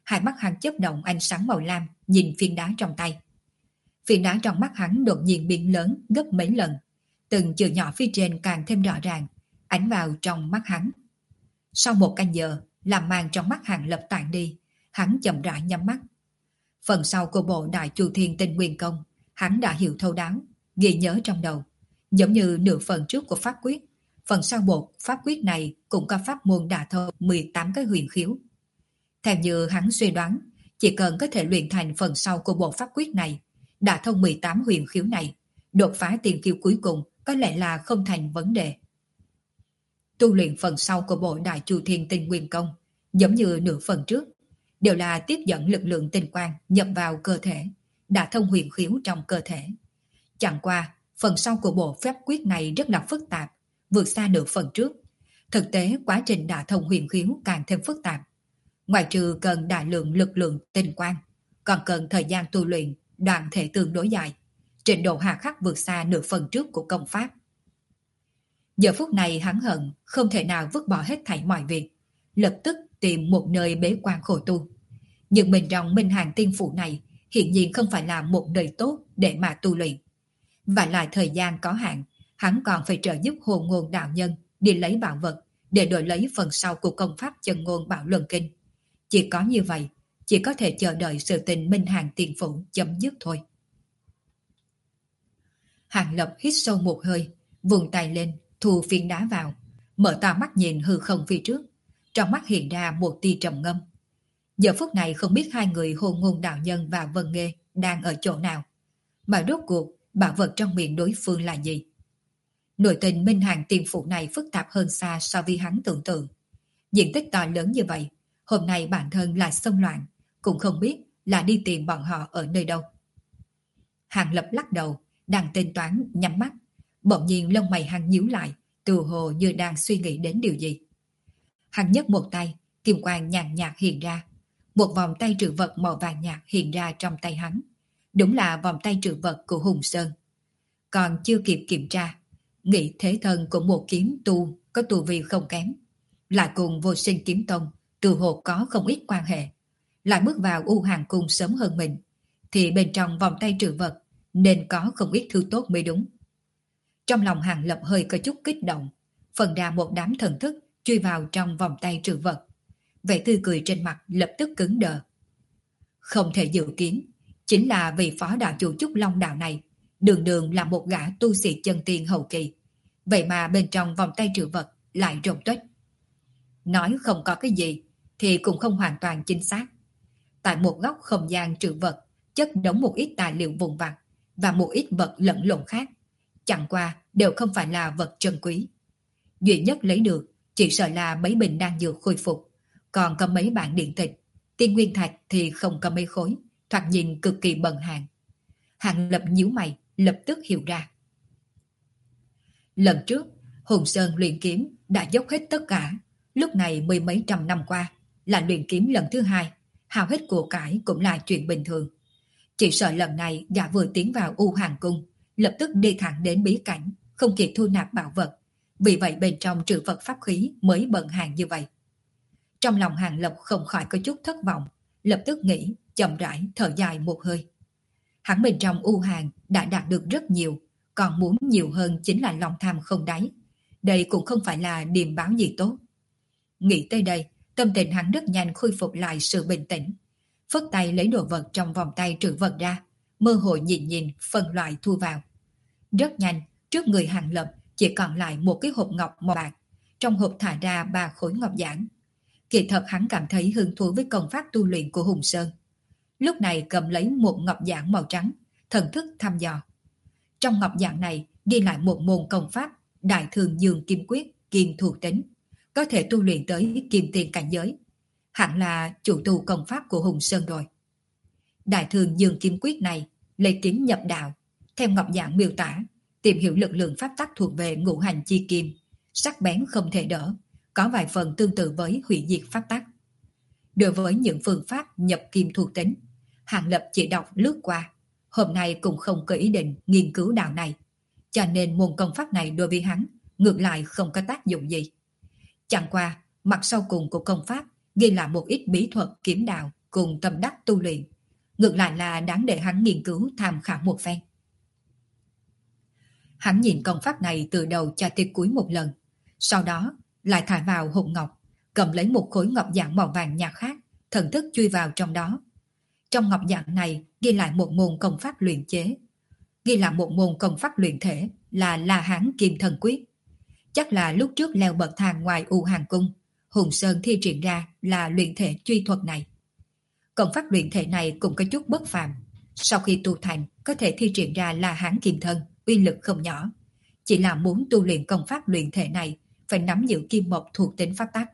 Speaker 1: Hai mắt hắn chớp động ánh sáng màu lam, nhìn phiến đá trong tay. Phiến đá trong mắt hắn đột nhiên biến lớn gấp mấy lần, từng chữ nhỏ phía trên càng thêm rõ ràng, ánh vào trong mắt hắn. Sau một canh giờ, làm màn trong mắt Hàng Lập tản đi, hắn chậm rãi nhắm mắt. Phần sau của bộ Đại Chu Thiên Tinh Nguyên Công, hắn đã hiểu thấu đáo, ghi nhớ trong đầu. Giống như nửa phần trước của pháp quyết, phần sau bộ pháp quyết này cũng có pháp môn đả thông 18 cái huyền khiếu. Theo như hắn suy đoán, chỉ cần có thể luyện thành phần sau của bộ pháp quyết này, đả thông 18 huyền khiếu này, đột phá tiền khiếu cuối cùng có lẽ là không thành vấn đề. Tu luyện phần sau của bộ Đại Chu Thiên Tinh Nguyên Công, giống như nửa phần trước, đều là tiếp dẫn lực lượng tinh quang nhập vào cơ thể, đả thông huyền khiếu trong cơ thể. Chẳng qua, phần sau của bộ pháp quyết này rất là phức tạp, vượt xa nửa phần trước. Thực tế, quá trình đả thông huyền khiếu càng thêm phức tạp. Ngoài trừ cần đại lượng lực lượng tinh quang, còn cần thời gian tu luyện, đoạn thể tương đối dài. Trình độ hà khắc vượt xa nửa phần trước của công pháp. Giờ phút này hắn hận không thể nào vứt bỏ hết thảy mọi việc, lập tức tìm một nơi bế quan khổ tu. Nhưng bên trong Minh Hàng Tiên Phủ này hiện nhiên không phải là một nơi tốt để mà tu luyện. Và lại thời gian có hạn, hắn còn phải trợ giúp Hồn Ngôn đạo nhân đi lấy bảo vật để đổi lấy phần sau của công pháp Chân Ngôn Bảo Luân Kinh. Chỉ có như vậy, chỉ có thể chờ đợi sự tình Minh Hàng Tiên Phủ chấm dứt thôi. Hàng Lập hít sâu một hơi, vùng tay lên, thu phiến đá vào, mở to mắt nhìn hư không phía trước, trong mắt hiện ra một tia trầm ngâm. Giờ phút này không biết hai người Hồn Ngôn đạo nhân và Vân Nghê đang ở chỗ nào, mà rốt cuộc bảo vật trong miệng đối phương là gì. Nội tình Minh Hàng Tiên Phủ này phức tạp hơn xa so với hắn tưởng tượng. Diện tích to lớn như vậy, hôm nay bản thân lại xông loạn, cũng không biết là đi tìm bọn họ ở nơi đâu. Hàng Lập lắc đầu, đang tính toán nhắm mắt, bỗng nhiên lông mày hắn nhíu lại, từ hồ như đang suy nghĩ đến điều gì. Hắn nhấc một tay, kim quang nhàn nhạt hiện ra, một vòng tay trữ vật màu vàng nhạt hiện ra trong tay hắn. Đúng là vòng tay trữ vật của Hùng Sơn. Còn chưa kịp kiểm tra, nghĩ thế thân của một kiếm tu có tu vi không kém, lại cùng Vô Sinh Kiếm Tông từ hồ có không ít quan hệ, lại bước vào U Hàng Cung sớm hơn mình, thì bên trong vòng tay trữ vật nên có không ít thứ tốt mới đúng. Trong lòng Hàng Lập hơi có chút kích động, phần ra một đám thần thức truy vào trong vòng tay trữ vật. Vẻ tươi cười trên mặt lập tức cứng đờ. Không thể dự kiến, chính là vì phó đạo chủ Trúc Long đạo này, đường đường là một gã tu sĩ chân tiên hậu kỳ. Vậy mà bên trong vòng tay trữ vật lại rộng tuếch. Nói không có cái gì thì cũng không hoàn toàn chính xác. Tại một góc không gian trữ vật chất đống một ít tài liệu vụn vặt và một ít vật lẫn lộn khác, chẳng qua đều không phải là vật trân quý. Duy nhất lấy được chỉ sợ là mấy bình đan dược khôi phục, còn có mấy bản điện tịch, tiên nguyên thạch thì không có mấy khối, thoạt nhìn cực kỳ bần hàng. Hàng Lập nhíu mày, lập tức hiểu ra. Lần trước, Hùng Sơn luyện kiếm đã dốc hết tất cả, lúc này mười mấy trăm năm qua, là luyện kiếm lần thứ hai, hao hết của cải cũng là chuyện bình thường. Chỉ sợ lần này gã vừa tiến vào U Hàng Cung, lập tức đi thẳng đến bí cảnh, không kịp thu nạp bảo vật, vì vậy bên trong trữ vật pháp khí mới bận hàng như vậy. Trong lòng Hàng Lập không khỏi có chút thất vọng, lập tức nghĩ, chậm rãi thở dài một hơi. Hắn bên trong U Hàng đã đạt được rất nhiều, còn muốn nhiều hơn chính là lòng tham không đáy. Đây cũng không phải là điềm báo gì tốt. Nghĩ tới đây, tâm tình hắn rất nhanh khôi phục lại sự bình tĩnh. Phất tay lấy đồ vật trong vòng tay trữ vật ra, mơ hồ nhìn nhìn, phân loại thu vào. Rất nhanh, trước người Hàng Lập chỉ còn lại một cái hộp ngọc màu bạc, trong hộp thả ra 3 khối ngọc giản. Kỳ thật hắn cảm thấy hứng thú với công pháp tu luyện của Hùng Sơn. Lúc này cầm lấy một ngọc giản màu trắng, thần thức thăm dò. Trong ngọc giản này ghi lại một môn công pháp Đại Thường Dương Kim Quyết kim thuộc tính, có thể tu luyện tới kim tiền cảnh giới. Hẳn là chủ tu công pháp của Hùng Sơn rồi. Đại Thường Dương Kim Quyết này lấy kiếm nhập đạo, theo ngọc giản miêu tả, tìm hiểu lực lượng pháp tắc thuộc về ngũ hành chi kim, sắc bén không thể đỡ, có vài phần tương tự với hủy diệt pháp tắc. Đối với những phương pháp nhập kim thuộc tính, Hàng Lập chỉ đọc lướt qua, hôm nay cũng không có ý định nghiên cứu đạo này, cho nên môn công pháp này đối với hắn ngược lại không có tác dụng gì. Chẳng qua, mặt sau cùng của công pháp ghi là một ít bí thuật kiếm đạo, cùng tâm đắc tu luyện, ngược lại là đáng để hắn nghiên cứu tham khảo một phen. Hắn nhìn công pháp này từ đầu cho tới cuối một lần, sau đó lại thả vào hộp ngọc, cầm lấy một khối ngọc dạng màu vàng nhạt khác, thần thức chui vào trong đó. Trong ngọc dạng này ghi lại một môn công pháp luyện chế, ghi lại một môn công pháp luyện thể là La Hán Kim Thần Quyết. Chắc là lúc trước leo bậc thang ngoài U Hàng Cung, Hùng Sơn thi triển ra là luyện thể truy thuật này. Công pháp luyện thể này cũng có chút bất phàm, sau khi tu thành có thể thi triển ra La Hán Kim Thân, uy lực không nhỏ. Chỉ là muốn tu luyện công pháp luyện thể này phải nắm giữ kim mộc thuộc tính pháp tắc.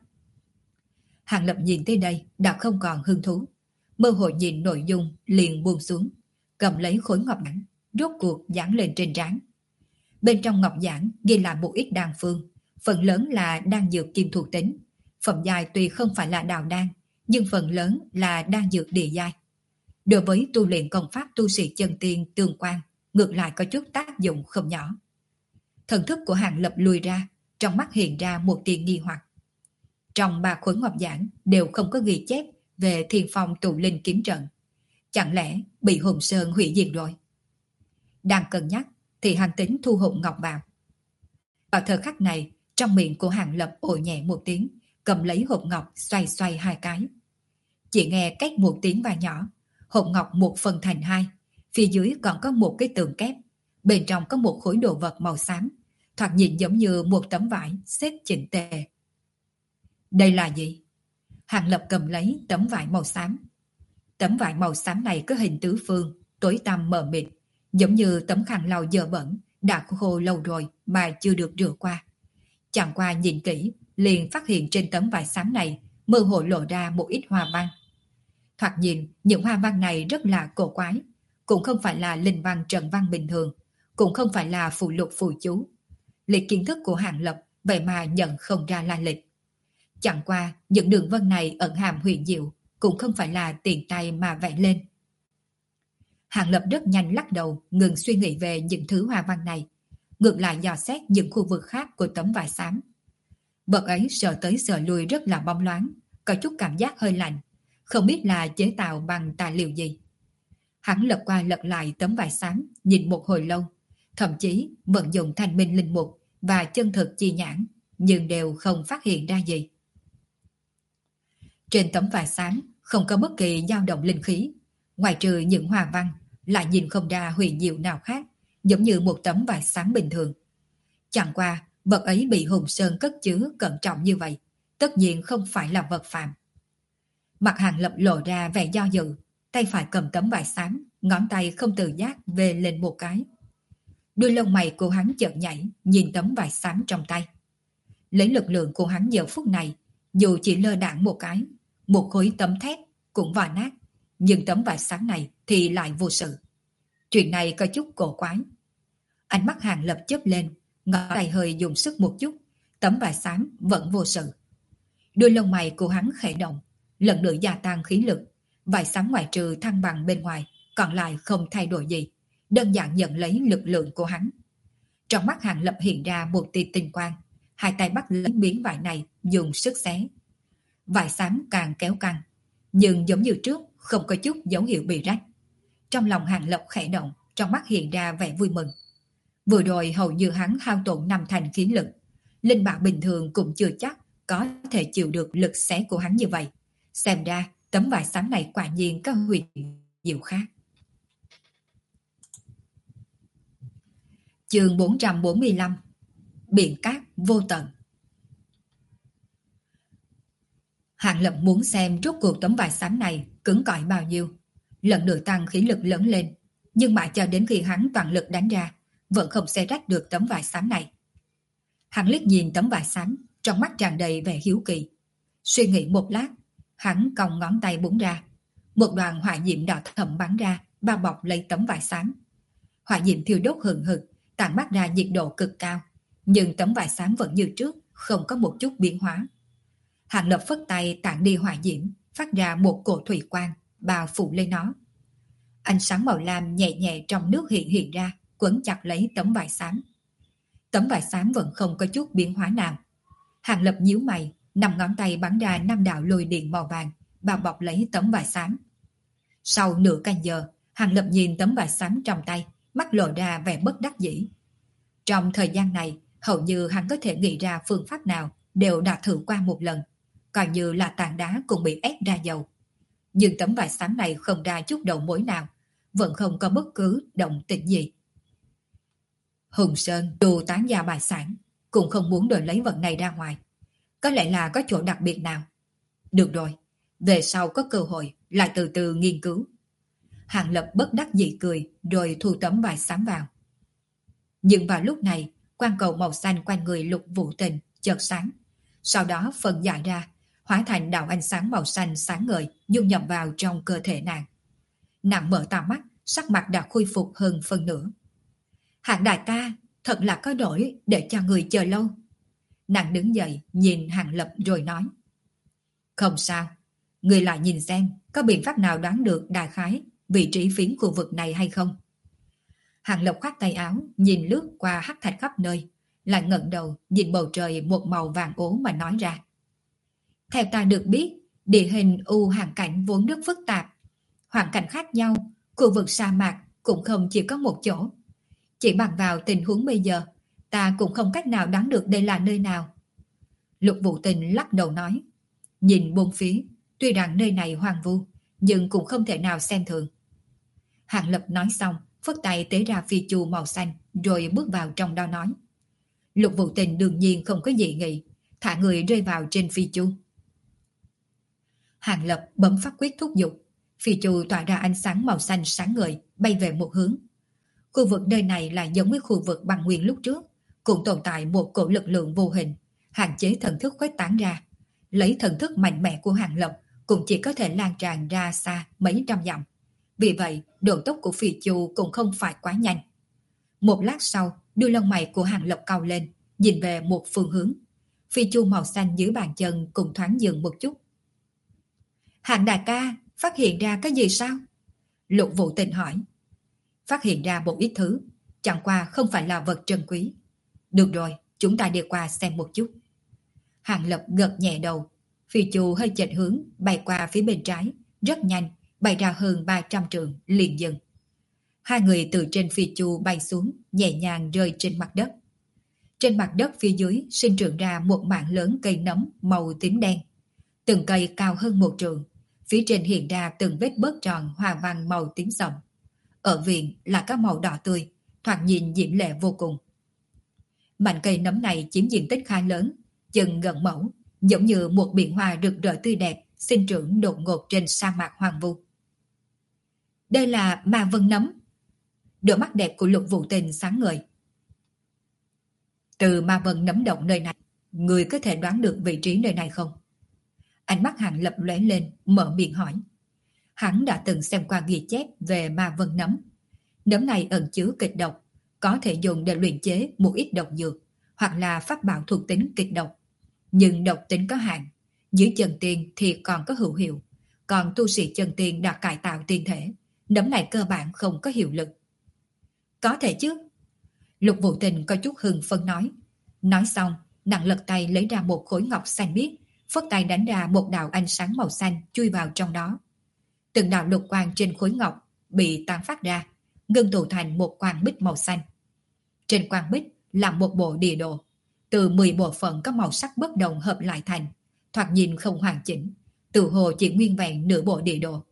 Speaker 1: Hàng Lập nhìn tới đây đã không còn hứng thú, mơ hồ nhìn nội dung liền buông xuống, cầm lấy khối ngọc giản, rốt cuộc dán lên trên trán. Bên trong ngọc giản ghi lại một ít đan phương, phần lớn là đan dược kim thuộc tính. Phẩm giai tuy không phải là đào đan, nhưng phần lớn là đan dược địa giai. Đối với tu luyện công pháp tu sĩ chân tiên tương quan, ngược lại có chút tác dụng không nhỏ. Thần thức của Hàng Lập lùi ra, trong mắt hiện ra một tia nghi hoặc. Trong 3 khối ngọc giản đều không có ghi chép về Thiên Phong tụ linh kiếm trận. Chẳng lẽ bị Hùng Sơn hủy diệt rồi? Đang cân nhắc thì hành tính thu hộp ngọc vào. Vào thời khắc này, trong miệng của Hàng Lập ồ nhẹ một tiếng, cầm lấy hộp ngọc xoay xoay 2 cái. Chỉ nghe cách một tiếng vang nhỏ, hộp ngọc một phần thành 2, phía dưới còn có một cái tường kép, bên trong có một khối đồ vật màu xám, thoạt nhìn giống như một tấm vải xếp chỉnh tề. Đây là gì? Hàng Lập cầm lấy tấm vải màu xám. Tấm vải màu xám này có hình tứ phương, tối tăm mờ mịt, giống như tấm khăn lau dơ bẩn, đã khô lâu rồi mà chưa được rửa qua. Chẳng qua nhìn kỹ, liền phát hiện trên tấm vải xám này mơ hồ lộ ra một ít hoa văn. Thoạt nhìn, những hoa văn này rất là cổ quái, cũng không phải là linh văn trận văn bình thường, cũng không phải là phù lục phù chú. Lịch kiến thức của Hàng Lập vậy mà nhận không ra lai lịch. Chẳng qua, những đường vân này ẩn hàm huyền diệu, cũng không phải là tiền tay mà vẽ lên. Hàng Lập rất nhanh lắc đầu, ngừng suy nghĩ về những thứ hoa văn này, ngược lại dò xét những khu vực khác của tấm vải xám. Vật ấy sờ tới sờ lui rất là bóng loáng, có chút cảm giác hơi lạnh, không biết là chế tạo bằng tài liệu gì. Hắn lật qua lật lại tấm vải xám, nhìn một hồi lâu, thậm chí vận dụng thanh minh linh mục và chân thực chi nhãn, nhưng đều không phát hiện ra gì. Trên tấm vải xám không có bất kỳ dao động linh khí, ngoài trừ những hoa văn, lại nhìn không ra huyền diệu nào khác, giống như một tấm vải xám bình thường. Chẳng qua, vật ấy bị Hùng Sơn cất chứa cẩn trọng như vậy, tất nhiên không phải là vật phàm. Mặt Hàng Lập lộ ra vẻ do dự, tay phải cầm tấm vải xám, ngón tay không tự giác về lên một cái. Đuôi lông mày của hắn chợt nhảy, nhìn tấm vải xám trong tay. Lấy lực lượng của hắn giờ phút này, dù chỉ lơ đãng một cái, một khối tấm thép cũng vò nát, nhưng tấm vải xám này thì lại vô sự. Chuyện này có chút cổ quái. Ánh mắt Hàng Lập chớp lên, ngón tay hơi dùng sức một chút, tấm vải xám vẫn vô sự. Đuôi lông mày của hắn khẽ động, lần nữa gia tăng khí lực, vải xám ngoại trừ thăng bằng bên ngoài, còn lại không thay đổi gì, đơn giản nhận lấy lực lượng của hắn. Trong mắt Hàng Lập hiện ra một tia tinh quang, hai tay bắt lấy miếng vải này dùng sức xé. Vải xám càng kéo căng, nhưng giống như trước không có chút dấu hiệu bị rách. Trong lòng Hàng Lập khẽ động, trong mắt hiện ra vẻ vui mừng. Vừa rồi hầu như hắn hao tổn 5 thành khí lực, linh bảo bình thường cũng chưa chắc có thể chịu được lực xé của hắn như vậy. Xem ra tấm vải xám này quả nhiên có huyền diệu khác. Chương 445 Biển cát vô tận. Hàng Lập muốn xem rốt cuộc tấm vải xám này cứng cỏi bao nhiêu, lần nữa tăng khí lực lớn lên, nhưng mãi cho đến khi hắn toàn lực đánh ra, vẫn không xé rách được tấm vải xám này. Hắn liếc nhìn tấm vải xám, trong mắt tràn đầy vẻ hiếu kỳ. Suy nghĩ một lát, hắn cong ngón tay búng ra, một đoàn hỏa diệm đỏ thẫm bắn ra, bao bọc lấy tấm vải xám. Hỏa diệm thiêu đốt hừng hực, tản mát ra nhiệt độ cực cao, nhưng tấm vải xám vẫn như trước, không có một chút biến hóa. Hàng Lập phất tay tản đi hỏa diễm, phát ra một cổ thủy quang, bao phủ lên nó. Ánh sáng màu lam nhẹ nhẹ trong nước hiện hiện ra, quấn chặt lấy tấm vải xám. Tấm vải xám vẫn không có chút biến hóa nào. Hàng Lập nhíu mày, 5 ngón tay bắn ra 5 đạo lôi điện màu vàng, bao bọc lấy tấm vải xám. Sau nửa canh giờ, Hàng Lập nhìn tấm vải xám trong tay, mắt lộ ra vẻ bất đắc dĩ. Trong thời gian này, hầu như hắn có thể nghĩ ra phương pháp nào đều đã thử qua một lần, coi như là tảng đá cũng bị ép ra dầu. Nhưng tấm vải xám này không ra chút đầu mối nào, vẫn không có bất cứ động tĩnh gì. Hùng Sơn dù tán gia bài sản, cũng không muốn đổi lấy vật này ra ngoài. Có lẽ là có chỗ đặc biệt nào. Được rồi, về sau có cơ hội lại từ từ nghiên cứu. Hàng Lập bất đắc dĩ cười rồi thu tấm vải xám vào. Nhưng vào lúc này, quang cầu màu xanh quanh người Lục Vũ Tình chợt sáng. Sau đó phân giải ra, hóa thành đạo ánh sáng màu xanh sáng ngời dung nhập vào trong cơ thể nàng. Nàng mở to mắt, sắc mặt đã khôi phục hơn phần nửa. Hạng đại ca, thật là có đổi để cho người chờ lâu. Nàng đứng dậy nhìn Hàng Lập rồi nói. Không sao, người lại nhìn xem có biện pháp nào đoán được đại khái vị trí phiến khu vực này hay không. Hàng Lập khoác tay áo, nhìn lướt qua hắc thạch khắp nơi, lại ngẩng đầu nhìn bầu trời một màu vàng ố mà nói ra. Theo ta được biết, địa hình hoàn cảnh vốn rất phức tạp. Hoàn cảnh khác nhau, khu vực sa mạc cũng không chỉ có một chỗ. Chỉ bằng vào tình huống bây giờ, ta cũng không cách nào đoán được đây là nơi nào. Lục Vũ Tình lắc đầu nói. Nhìn bốn phía, tuy rằng nơi này hoang vu, nhưng cũng không thể nào xem thường. Hàng Lập nói xong, phất tay tế ra phi chu màu xanh, rồi bước vào trong đó nói. Lục Vũ Tình đương nhiên không có dị nghị, thả người rơi vào trên phi chu. Hàng Lập bấm pháp quyết thúc giục, phi chu tỏa ra ánh sáng màu xanh sáng ngời, bay về một hướng. Khu vực nơi này là giống với khu vực băng nguyên lúc trước, cũng tồn tại một cổ lực lượng vô hình, hạn chế thần thức khuếch tán ra. Lấy thần thức mạnh mẽ của Hàng Lập cũng chỉ có thể lan tràn ra xa mấy trăm dặm. Vì vậy, độ tốc của phi chu cũng không phải quá nhanh. Một lát sau, đuôi lông mày của Hàng Lập cau lên, nhìn về một phương hướng. Phi chu màu xanh dưới bàn chân cũng thoáng dừng một chút. Hàng đại ca, phát hiện ra cái gì sao? Lục Vũ Tình hỏi. Phát hiện ra một ít thứ, chẳng qua không phải là vật trân quý. Được rồi, chúng ta đi qua xem một chút. Hàng Lập gật nhẹ đầu, phi chu hơi chệch hướng, bay qua phía bên trái, rất nhanh, bay ra hơn 300 trượng, liền dừng. Hai người từ trên phi chu bay xuống, nhẹ nhàng rơi trên mặt đất. Trên mặt đất phía dưới sinh trưởng ra một mảng lớn cây nấm màu tím đen. Từng cây cao hơn một trượng, phía trên hiện ra từng vết bớt tròn hoa văn màu tím sậm. Ở viền là các màu đỏ tươi, thoạt nhìn diễm lệ vô cùng. Mảnh cây nấm này chiếm diện tích khá lớn, chừng gần mẫu, giống như một biển hoa rực rỡ tươi đẹp, sinh trưởng đột ngột trên sa mạc hoang vu. Đây là ma vân nấm. Đôi mắt đẹp của Lục Vũ Tình sáng ngời. Từ ma vân nấm động nơi này, người có thể đoán được vị trí nơi này không? Ánh mắt Hàng Lập lóe lên, mở miệng hỏi. Hắn đã từng xem qua ghi chép về ma vân nấm. Nấm này ẩn chứa kịch độc, có thể dùng để luyện chế một ít độc dược, hoặc là pháp bảo thuộc tính kịch độc. Nhưng độc tính có hạn, dưới chân tiên thì còn có hữu hiệu, còn tu sĩ chân tiên đã cải tạo tiên thể, nấm này cơ bản không có hiệu lực. Có thể chứ? Lục Vũ Tình có chút hưng phấn nói. Nói xong, nàng lật tay lấy ra một khối ngọc xanh biếc, phất tay đánh ra một đạo ánh sáng màu xanh chui vào trong đó. Từng đạo lục quang trên khối ngọc bị tán phát ra, ngưng tụ thành một quang bích màu xanh. Trên quang bích là một bộ địa đồ, từ 10 bộ phận có màu sắc bất đồng hợp lại thành, thoạt nhìn không hoàn chỉnh, tự hồ chỉ nguyên vẹn nửa bộ địa đồ.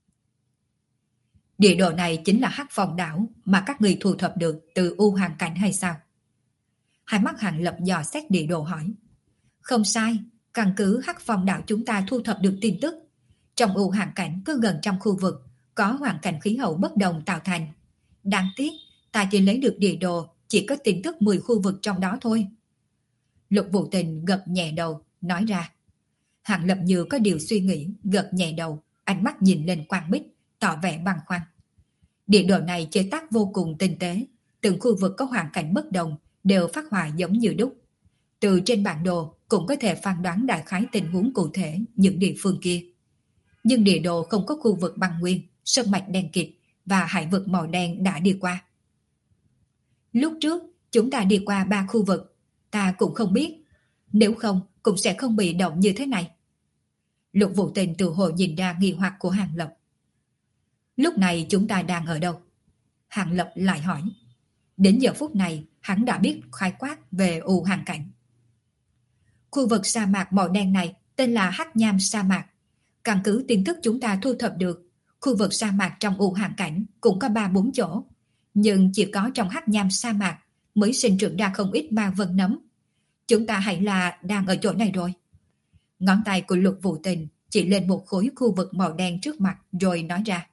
Speaker 1: Địa đồ này chính là Hắc Phong đảo mà các người thu thập được từ U Hoàn Cảnh hay sao? Hai mắt Hàng Lập dò xét địa đồ hỏi. Không sai, căn cứ Hắc Phong đảo chúng ta thu thập được tin tức. Trong U Hoàn Cảnh có gần trăm khu vực, có hoàn cảnh khí hậu bất đồng tạo thành. Đáng tiếc, ta chỉ lấy được địa đồ, chỉ có tin tức 10 khu vực trong đó thôi. Lục Vũ Tình gật nhẹ đầu, nói ra. Hàng Lập như có điều suy nghĩ, gật nhẹ đầu, ánh mắt nhìn lên quang bích, tỏ vẻ băn khoăn. Địa đồ này chế tác vô cùng tinh tế, từng khu vực có hoàn cảnh bất đồng đều phát họa giống như đúc. Từ trên bản đồ cũng có thể phán đoán đại khái tình huống cụ thể những địa phương kia. Nhưng địa đồ không có khu vực băng nguyên, sơn mạch đen kịt và hải vực màu đen đã đi qua. Lúc trước chúng ta đi qua 3 khu vực, ta cũng không biết, nếu không cũng sẽ không bị động như thế này. Lục Vũ Tình tự hồ nhìn ra nghi hoặc của Hàng Lập. Lúc này chúng ta đang ở đâu? Hàng Lập lại hỏi. Đến giờ phút này, hắn đã biết khái quát về U Hàng Cảnh. Khu vực sa mạc màu đen này tên là Hắc Nham sa mạc. Căn cứ tin tức chúng ta thu thập được, khu vực sa mạc trong U Hàng Cảnh cũng có 3-4 chỗ, nhưng chỉ có trong Hắc Nham sa mạc mới sinh trưởng ra không ít ma vân nấm. Chúng ta hẳn là đang ở chỗ này rồi. Ngón tay của Lục Vũ Tình chỉ lên một khối khu vực màu đen trước mặt rồi nói ra.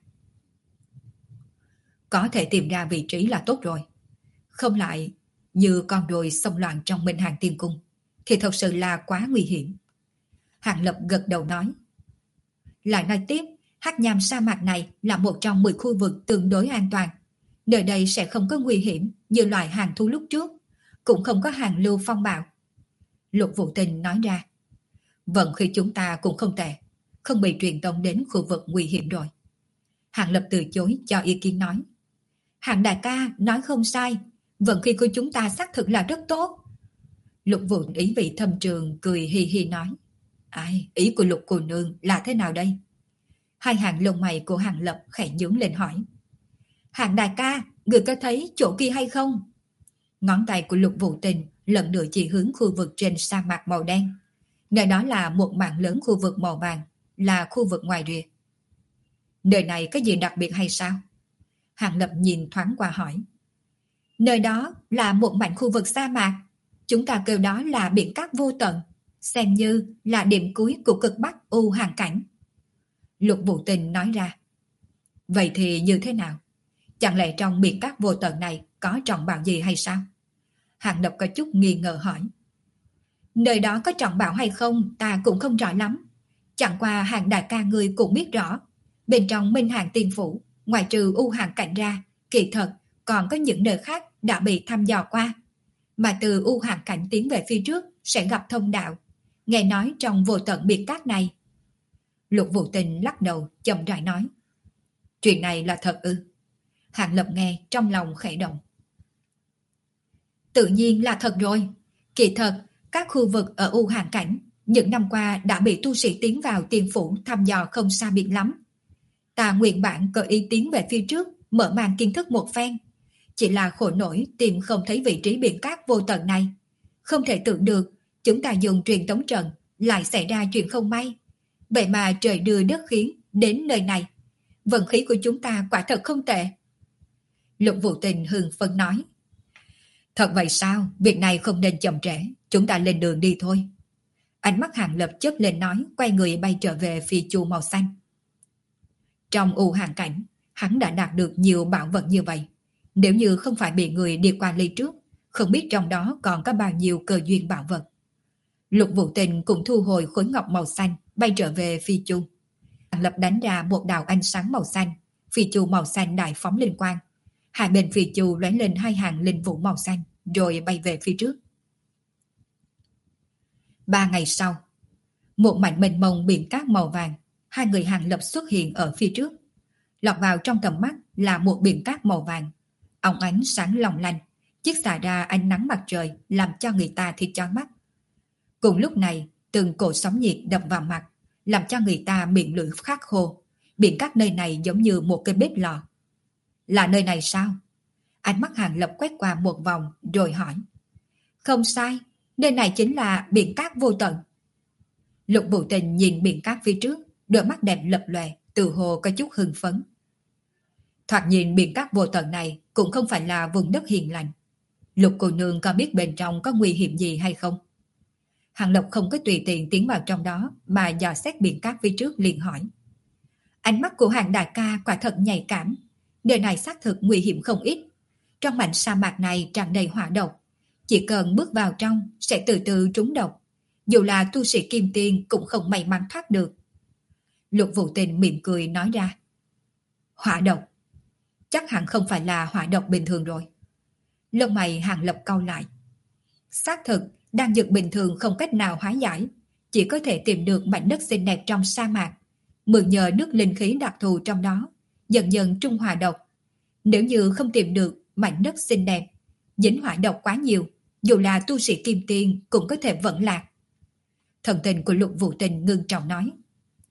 Speaker 1: Có thể tìm ra vị trí là tốt rồi. Không lại như con ruồi xông loạn trong Minh Hàng Tiên Cung thì thật sự là quá nguy hiểm. Hàng Lập gật đầu nói. Lại nói tiếp, Hắc Nham sa mạc này là một trong 10 khu vực tương đối an toàn. Nơi đây sẽ không có nguy hiểm như loại hàng thú lúc trước, cũng không có hàng lưu phong bạo. Lục Vũ Tình nói ra. Vận khí chúng ta cũng không tệ, không bị truyền tống đến khu vực nguy hiểm rồi. Hàng Lập từ chối cho ý kiến nói. Hàng đại ca nói không sai, vận khí của chúng ta xác thực là rất tốt. Lục Vũ ý vị thâm trường cười hi hi nói. Ai, ý của Lục cô nương là thế nào đây? Hai hàng lông mày của Hàng Lập khẽ nhướng lên hỏi. Hàng đại ca, người có thấy chỗ kia hay không? Ngón tay của Lục Vũ Tình lần nữa chỉ hướng khu vực trên sa mạc màu đen. Nơi đó là một mảng lớn khu vực màu vàng, là khu vực ngoài rìa. Nơi này có gì đặc biệt hay sao? Hàng Lập nhìn thoáng qua hỏi. Nơi đó là một mảnh khu vực sa mạc. Chúng ta kêu đó là biển cát vô tận, xem như là điểm cuối của cực bắc U Hàng Cảnh. Lục Vũ Tình nói ra. Vậy thì như thế nào? Chẳng lẽ trong biển cát vô tận này có trọng bảo gì hay sao? Hàng Lập có chút nghi ngờ hỏi. Nơi đó có trọng bảo hay không ta cũng không rõ lắm. Chẳng qua Hàng đại ca người cũng biết rõ. Bên trong Minh Hàng Tiên Phủ, ngoài trừ U Hàng Cảnh ra, kỳ thật còn có những nơi khác đã bị thăm dò qua. Mà từ U Hàng Cảnh tiến về phía trước sẽ gặp thông đạo. Nghe nói trong vô tận biển cát này. Lục Vũ Tình lắc đầu chậm rãi nói. Chuyện này là thật ư? Hàng Lập nghe trong lòng khẽ động. Tự nhiên là thật rồi. Kỳ thật, các khu vực ở U Hàng Cảnh những năm qua đã bị tu sĩ tiến vào Tiên Phủ thăm dò không xa biệt lắm. Ta nguyện bản có ý tiến về phía trước, mở màn kiến thức một phen. Chỉ là khổ nổi tìm không thấy vị trí biển cát vô tận này. Không thể tưởng được, chúng ta dùng truyền tống trận, lại xảy ra chuyện không may. Vậy mà trời đưa đất khiến đến nơi này. Vận khí của chúng ta quả thật không tệ. Lục Vũ Tình hưng phấn nói. Thật vậy sao? Việc này không nên chậm trễ. Chúng ta lên đường đi thôi. Ánh mắt Hàng Lập chớp lên nói, quay người bay trở về phi chu màu xanh. Trong U Hàng Cảnh, hắn đã đạt được nhiều bảo vật như vậy. Nếu như không phải bị người đi qua ly trước, không biết trong đó còn có bao nhiêu cơ duyên bảo vật. Lục Vũ Tình cũng thu hồi khối ngọc màu xanh, bay trở về phi chu. Hàng Lập đánh ra một đạo ánh sáng màu xanh, phi chu màu xanh đại phóng linh quang. Hai bên phi chu lóe lên hai hàng linh vũ màu xanh, rồi bay về phía trước. 3 ngày sau, một mảnh mênh mông biển cát màu vàng, hai người Hàng Lập xuất hiện ở phía trước. Lọt vào trong tầm mắt là một biển cát màu vàng, óng ánh sáng long lanh, chiết xạ ra ánh nắng mặt trời làm cho người ta thì chói mắt. Cùng lúc này, từng cột sóng nhiệt đập vào mặt, làm cho người ta miệng lưỡi khát khô. Biển cát nơi này giống như một cái bếp lò. Là nơi này sao? Ánh mắt Hàng Lập quét qua một vòng rồi hỏi. Không sai, nơi này chính là biển cát vô tận. Lục Vũ Tình nhìn biển cát phía trước, đôi mắt đẹp lập lòe, từ hồ có chút hưng phấn. Thoạt nhìn biển cát vô tận này cũng không phải là vùng đất hiền lành. Lục cô nương có biết bên trong có nguy hiểm gì hay không? Hàng Lập không có tùy tiện tiến vào trong đó mà dò xét biển cát phía trước liền hỏi. Ánh mắt của Hàng đại ca quả thật nhạy cảm. Nơi này xác thực nguy hiểm không ít. Trong mảnh sa mạc này tràn đầy hỏa độc. Chỉ cần bước vào trong sẽ từ từ trúng độc. Dù là tu sĩ kim tiên cũng không may mắn thoát được. Lục Vũ Tình mỉm cười nói ra. Hỏa độc? Chắc hẳn không phải là hỏa độc bình thường rồi. Lông mày Hàng Lập cau lại. Xác thực, đan dược bình thường không cách nào hóa giải. Chỉ có thể tìm được mảnh đất xinh đẹp trong sa mạc. Mượn nhờ nước linh khí đặc thù trong đó, dần dần trung hòa độc. Nếu như không tìm được mảnh đất xinh đẹp, dính hỏa độc quá nhiều, dù là tu sĩ kim tiên cũng có thể vẫn lạc. Thần tình của Lục Vũ Tình ngưng trọng nói.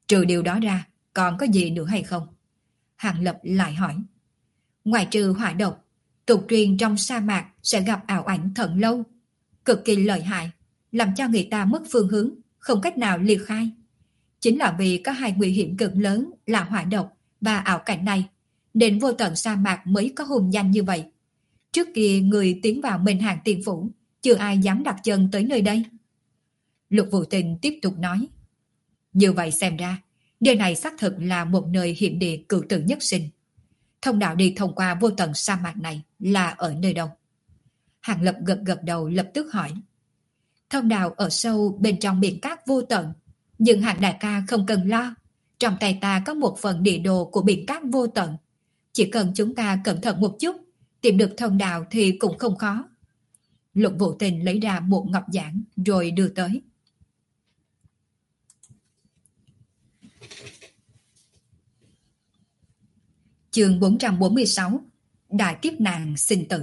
Speaker 1: Trừ điều đó ra, còn có gì nữa hay không? Hàng Lập lại hỏi. Ngoài trừ hỏa độc, tục truyền trong sa mạc sẽ gặp ảo ảnh thần lâu, cực kỳ lợi hại, làm cho người ta mất phương hướng, không cách nào liệt khai. Chính là vì có hai nguy hiểm cực lớn là hỏa độc và ảo cảnh này, nên vô tận sa mạc mới có hùng danh như vậy. Trước kia người tiến vào Minh Hàng Tiên Phủ, chưa ai dám đặt chân tới nơi đây. Lục Vũ Tình tiếp tục nói. Như vậy xem ra, nơi này xác thực là một nơi hiểm địa cửu tử nhất sinh. Thông đạo đi thông qua vô tận sa mạc này là ở nơi đâu? Hàng Lập gật gật đầu lập tức hỏi. Thông đạo ở sâu bên trong biển cát vô tận, nhưng Hàng đại ca không cần lo. Trong tay ta có một phần địa đồ của biển cát vô tận. Chỉ cần chúng ta cẩn thận một chút, tìm được thông đạo thì cũng không khó. Lục Vũ Tình lấy ra một ngọc giản rồi đưa tới. Chương 446 Đại kiếp nạn sinh tử.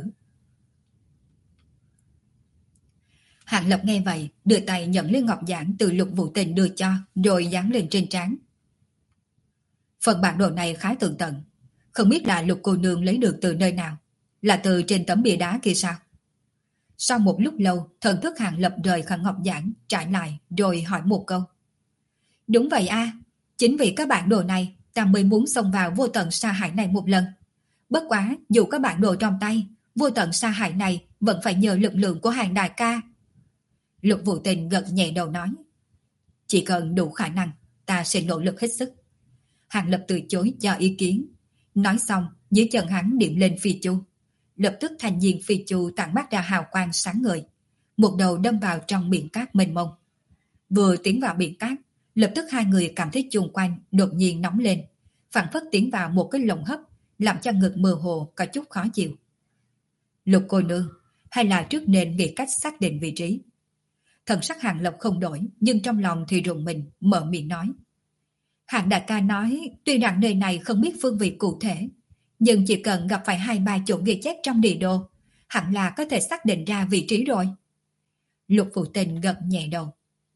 Speaker 1: Hàng Lập nghe vậy, đưa tay nhận lấy ngọc giản từ Lục Vũ Tình đưa cho, rồi dán lên trên trán. Phần bản đồ này khá tường tận, không biết là Lục cô nương lấy được từ nơi nào, là từ trên tấm bia đá kia sao? Sau một lúc lâu, thần thức Hàng Lập rời khỏi ngọc giản, trải lại, rồi hỏi một câu. Đúng vậy a, chính vì các bản đồ này, ta mới muốn xông vào vô tận sa hải này một lần. Bất quá, dù có bản đồ trong tay, vô tận sa hải này vẫn phải nhờ lực lượng của Hàng đại ca. Lục Vũ Tình gật nhẹ đầu nói. Chỉ cần đủ khả năng, ta sẽ nỗ lực hết sức. Hàng Lập từ chối cho ý kiến. Nói xong, dưới chân hắn điểm lên phi chu. Lập tức thành viên phi chu tản mát ra hào quang sáng ngời. Một đầu đâm vào trong biển cát mênh mông. Vừa tiến vào biển cát, lập tức hai người cảm thấy chung quanh đột nhiên nóng lên. Phảng phất tiến vào một cái lồng hấp, làm cho ngực mơ hồ có chút khó chịu. Lục cô nương, hay là trước nên nghĩ cách xác định vị trí? Thần sắc Hàng Lập không đổi, nhưng trong lòng thì rùng mình, mở miệng nói. Hàng đại ca nói, tuy rằng nơi này không biết phương vị cụ thể, nhưng chỉ cần gặp phải 2-3 chỗ ghi chép trong địa đồ, hẳn là có thể xác định ra vị trí rồi. Lục Vũ Tình gật nhẹ đầu.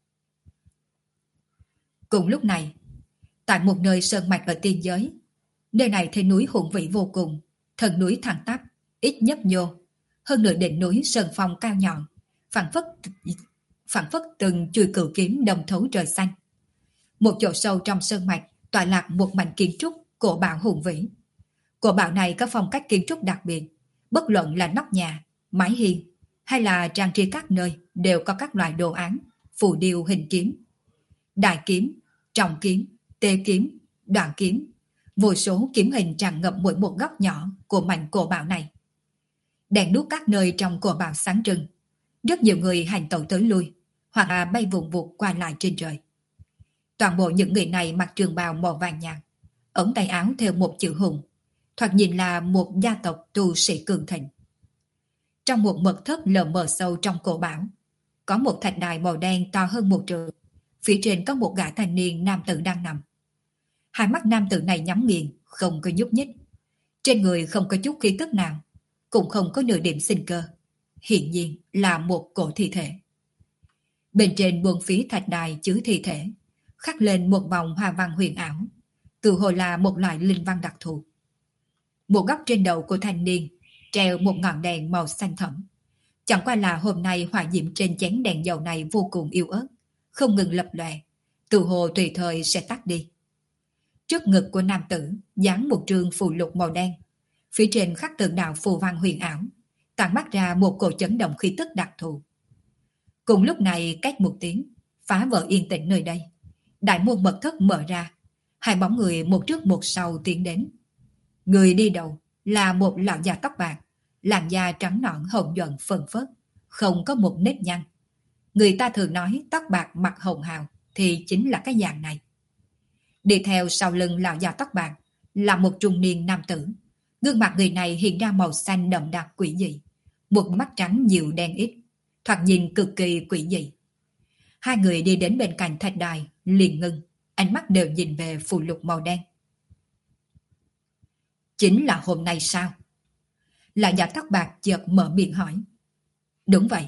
Speaker 1: Cùng lúc này, tại một nơi sơn mạch ở tiên giới, nơi này thấy núi hùng vĩ vô cùng, thân núi thẳng tắp, ít nhấp nhô, hơn nửa đỉnh núi sơn phong cao nhọn, phảng phất từng chuôi cửu kiếm đồng thấu trời xanh. Một chỗ sâu trong sơn mạch tọa lạc một mảnh kiến trúc cổ bảo hùng vĩ. Cổ bảo này có phong cách kiến trúc đặc biệt, bất luận là nóc nhà, mái hiên hay là trang trí các nơi đều có các loại đồ án, phù điêu hình kiếm. Đại kiếm, trọng kiếm, tê kiếm, đoạn kiếm, vô số kiếm hình tràn ngập mỗi một góc nhỏ của mảnh cổ bảo này. Đèn đuốc các nơi trong cổ bảo sáng trưng, rất nhiều người hành tẩu tới lui, hoặc là bay vùng vụt qua lại trên trời. Toàn bộ những người này mặc trường bào màu vàng nhạt, ống tay áo theo một chữ hùng, thoạt nhìn là một gia tộc tu sĩ cường thịnh. Trong một mật thất lờ mờ sâu trong cổ bảo, có một thạch đài màu đen to hơn một trượng, phía trên có một gã thanh niên nam tử đang nằm. Hai mắt nam tử này nhắm nghiền, không có nhúc nhích. Trên người không có chút khí tức nào, cũng không có nửa điểm sinh cơ. Hiển nhiên là một cổ thi thể. Bên trên buồng phía thạch đài chứa thi thể, khắc lên một vòng hoa văn huyền ảo, tự hồ là một loại linh văn đặc thù. Một góc trên đầu của thanh niên treo một ngọn đèn màu xanh thẫm. Chẳng qua là hôm nay hỏa diễm trên chén đèn dầu này vô cùng yếu ớt, không ngừng lập lòe, tự hồ tùy thời sẽ tắt đi. Trước ngực của nam tử dán một trường phù lục màu đen, phía trên khắc tượng đạo phù văn huyền ảo, tản mát ra một cổ chấn động khí tức đặc thù. Cùng lúc này, cách một tiếng, phá vỡ yên tĩnh nơi đây, đại môn mật thất mở ra, hai bóng người một trước một sau tiến đến. Người đi đầu là một lão già tóc bạc, làn da trắng nõn hồng nhuận phơn phớt, không có một nếp nhăn. Người ta thường nói tóc bạc mặt hồng hào thì chính là cái dạng này. Đi theo sau lưng lão già tóc bạc là một trung niên nam tử. Gương mặt người này hiện ra màu xanh đậm đặc quỷ dị, một mắt trắng nhiều đen ít, thoạt nhìn cực kỳ quỷ dị. Hai người đi đến bên cạnh thạch đài, liền ngưng, ánh mắt đều nhìn về phù lục màu đen. Chính là hôm nay sao? Lão già tóc bạc chợt mở miệng hỏi. Đúng vậy.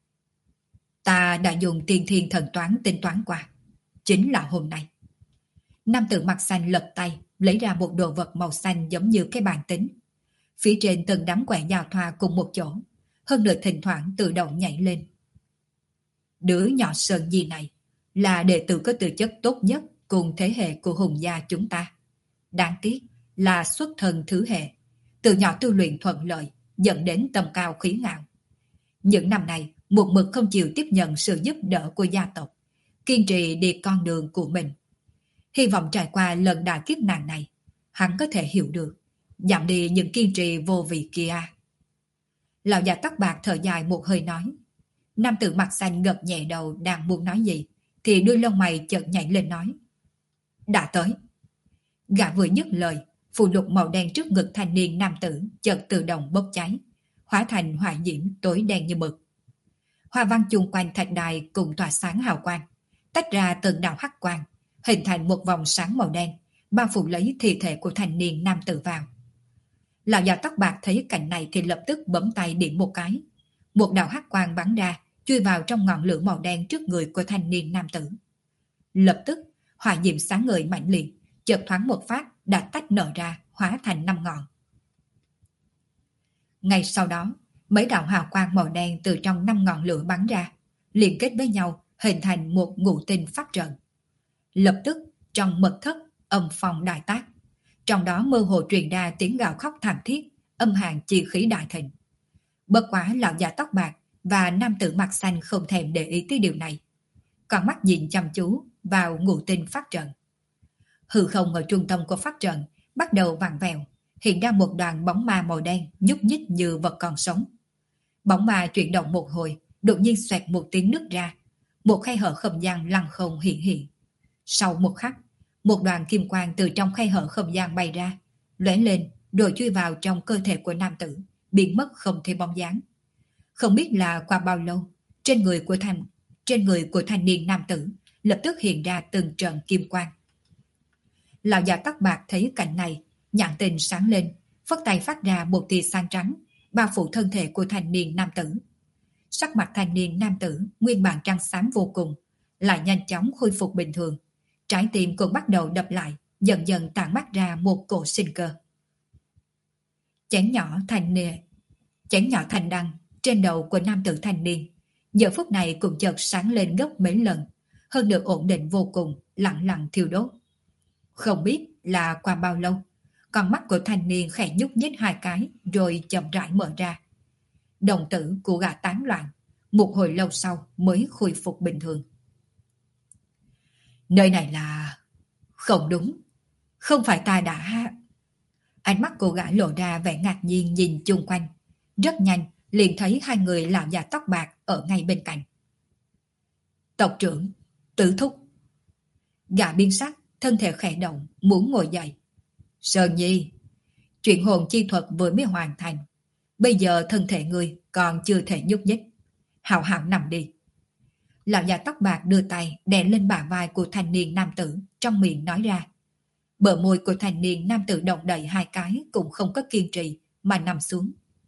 Speaker 1: Ta đã dùng tiên thiên thần toán tính toán qua. Chính là hôm nay. Nam tử mặt xanh lật tay, lấy ra một đồ vật màu xanh giống như cái bàn tính. Phía trên từng đám quẻ giao thoa cùng một chỗ, hơn nữa thỉnh thoảng tự động nhảy lên. Đứa nhỏ Sơn Nhi này là đệ tử có tư chất tốt nhất cùng thế hệ của Hùng gia chúng ta. Đáng tiếc là xuất thân thứ hệ, từ nhỏ tu luyện thuận lợi, dẫn đến tầm cao khí ngạo. Những năm này, một mực không chịu tiếp nhận sự giúp đỡ của gia tộc, kiên trì đi con đường của mình. Hy vọng trải qua lần đại kiếp nạn này, hắn có thể hiểu được, giảm đi những kiên trì vô vị kia. Lão già tóc bạc thở dài một hơi nói. Nam tử mặt xanh gật nhẹ đầu đang muốn nói gì, thì đuôi lông mày chợt nhảy lên nói. Đã tới. Gã vừa dứt lời, phù lục màu đen trước ngực thanh niên nam tử chợt tự động bốc cháy, hóa thành hỏa diễm tối đen như mực. Hoa văn chung quanh thạch đài cùng tỏa sáng hào quang, tách ra từng đạo hắc quang, hình thành một vòng sáng màu đen, bao phủ lấy thi thể của thanh niên nam tử vào. Lão già tóc bạc thấy cảnh này thì lập tức bấm tay điểm một cái. Một đạo hắc quang bắn ra, chui vào trong ngọn lửa màu đen trước người của thanh niên nam tử. Lập tức, hỏa diễm sáng ngời mạnh liệt, chợt thoáng một phát đã tách nở ra, hóa thành 5 ngọn. Ngay sau đó, mấy đạo hào quang màu đen từ trong 5 ngọn lửa bắn ra, liên kết với nhau hình thành một ngũ tinh pháp trận. Lập tức, trong mật thất, âm phong đại tác. Trong đó mơ hồ truyền ra tiếng gào khóc thảm thiết, âm hàn chi khí đại thịnh. Bất quá lão già tóc bạc và nam tử mặt xanh không thèm để ý tới điều này. Còn mắt nhìn chăm chú vào ngũ tinh pháp trận. Hư không ở trung tâm của pháp trận bắt đầu vặn vẹo, hiện ra một đoàn bóng ma màu đen nhúc nhích như vật còn sống. Bóng ma chuyển động một hồi, đột nhiên xoẹt một tiếng nứt ra, một khe hở không gian lăng không hiện hiện. Sau một khắc, một đoàn kim quang từ trong khe hở không gian bay ra, lóe lên rồi chui vào trong cơ thể của nam tử, biến mất không thấy bóng dáng. Không biết là qua bao lâu, trên người của thanh niên nam tử lập tức hiện ra từng trận kim quang. Lão già tóc bạc thấy cảnh này, nhãn tình sáng lên, phất tay phát ra một tia sáng trắng, bao phủ thân thể của thanh niên nam tử. Sắc mặt thanh niên nam tử nguyên bản trắng xám vô cùng, lại nhanh chóng khôi phục bình thường. Trái tim cũng bắt đầu đập lại, dần dần tản mát ra một cổ sinh cơ. Chén nhỏ thành đăng trên đầu của nam tử thanh niên, giờ phút này cũng chợt sáng lên gấp mấy lần, hơn được ổn định vô cùng, lặng lặng thiêu đốt. Không biết là qua bao lâu, con mắt của thanh niên khẽ nhúc nhích hai cái rồi chậm rãi mở ra. Đồng tử của gã tán loạn, một hồi lâu sau mới khôi phục bình thường. Nơi này là... Không đúng, không phải ta đã... Ánh mắt của gã lộ ra vẻ ngạc nhiên nhìn chung quanh. Rất nhanh, liền thấy hai người lão già tóc bạc ở ngay bên cạnh. Tộc trưởng, Tử Thúc. Gã biến sắc, thân thể khẽ động, muốn ngồi dậy. Sơn Nhi, chuyện hồn chi thuật vừa mới hoàn thành. Bây giờ thân thể ngươi còn chưa thể nhúc nhích. Hảo hảo nằm đi. Lão già tóc bạc đưa tay đè lên bả vai của thanh niên nam tử, trong miệng nói ra. Bờ môi của thanh niên nam tử động đậy hai cái cũng không có kiên trì mà nằm xuống.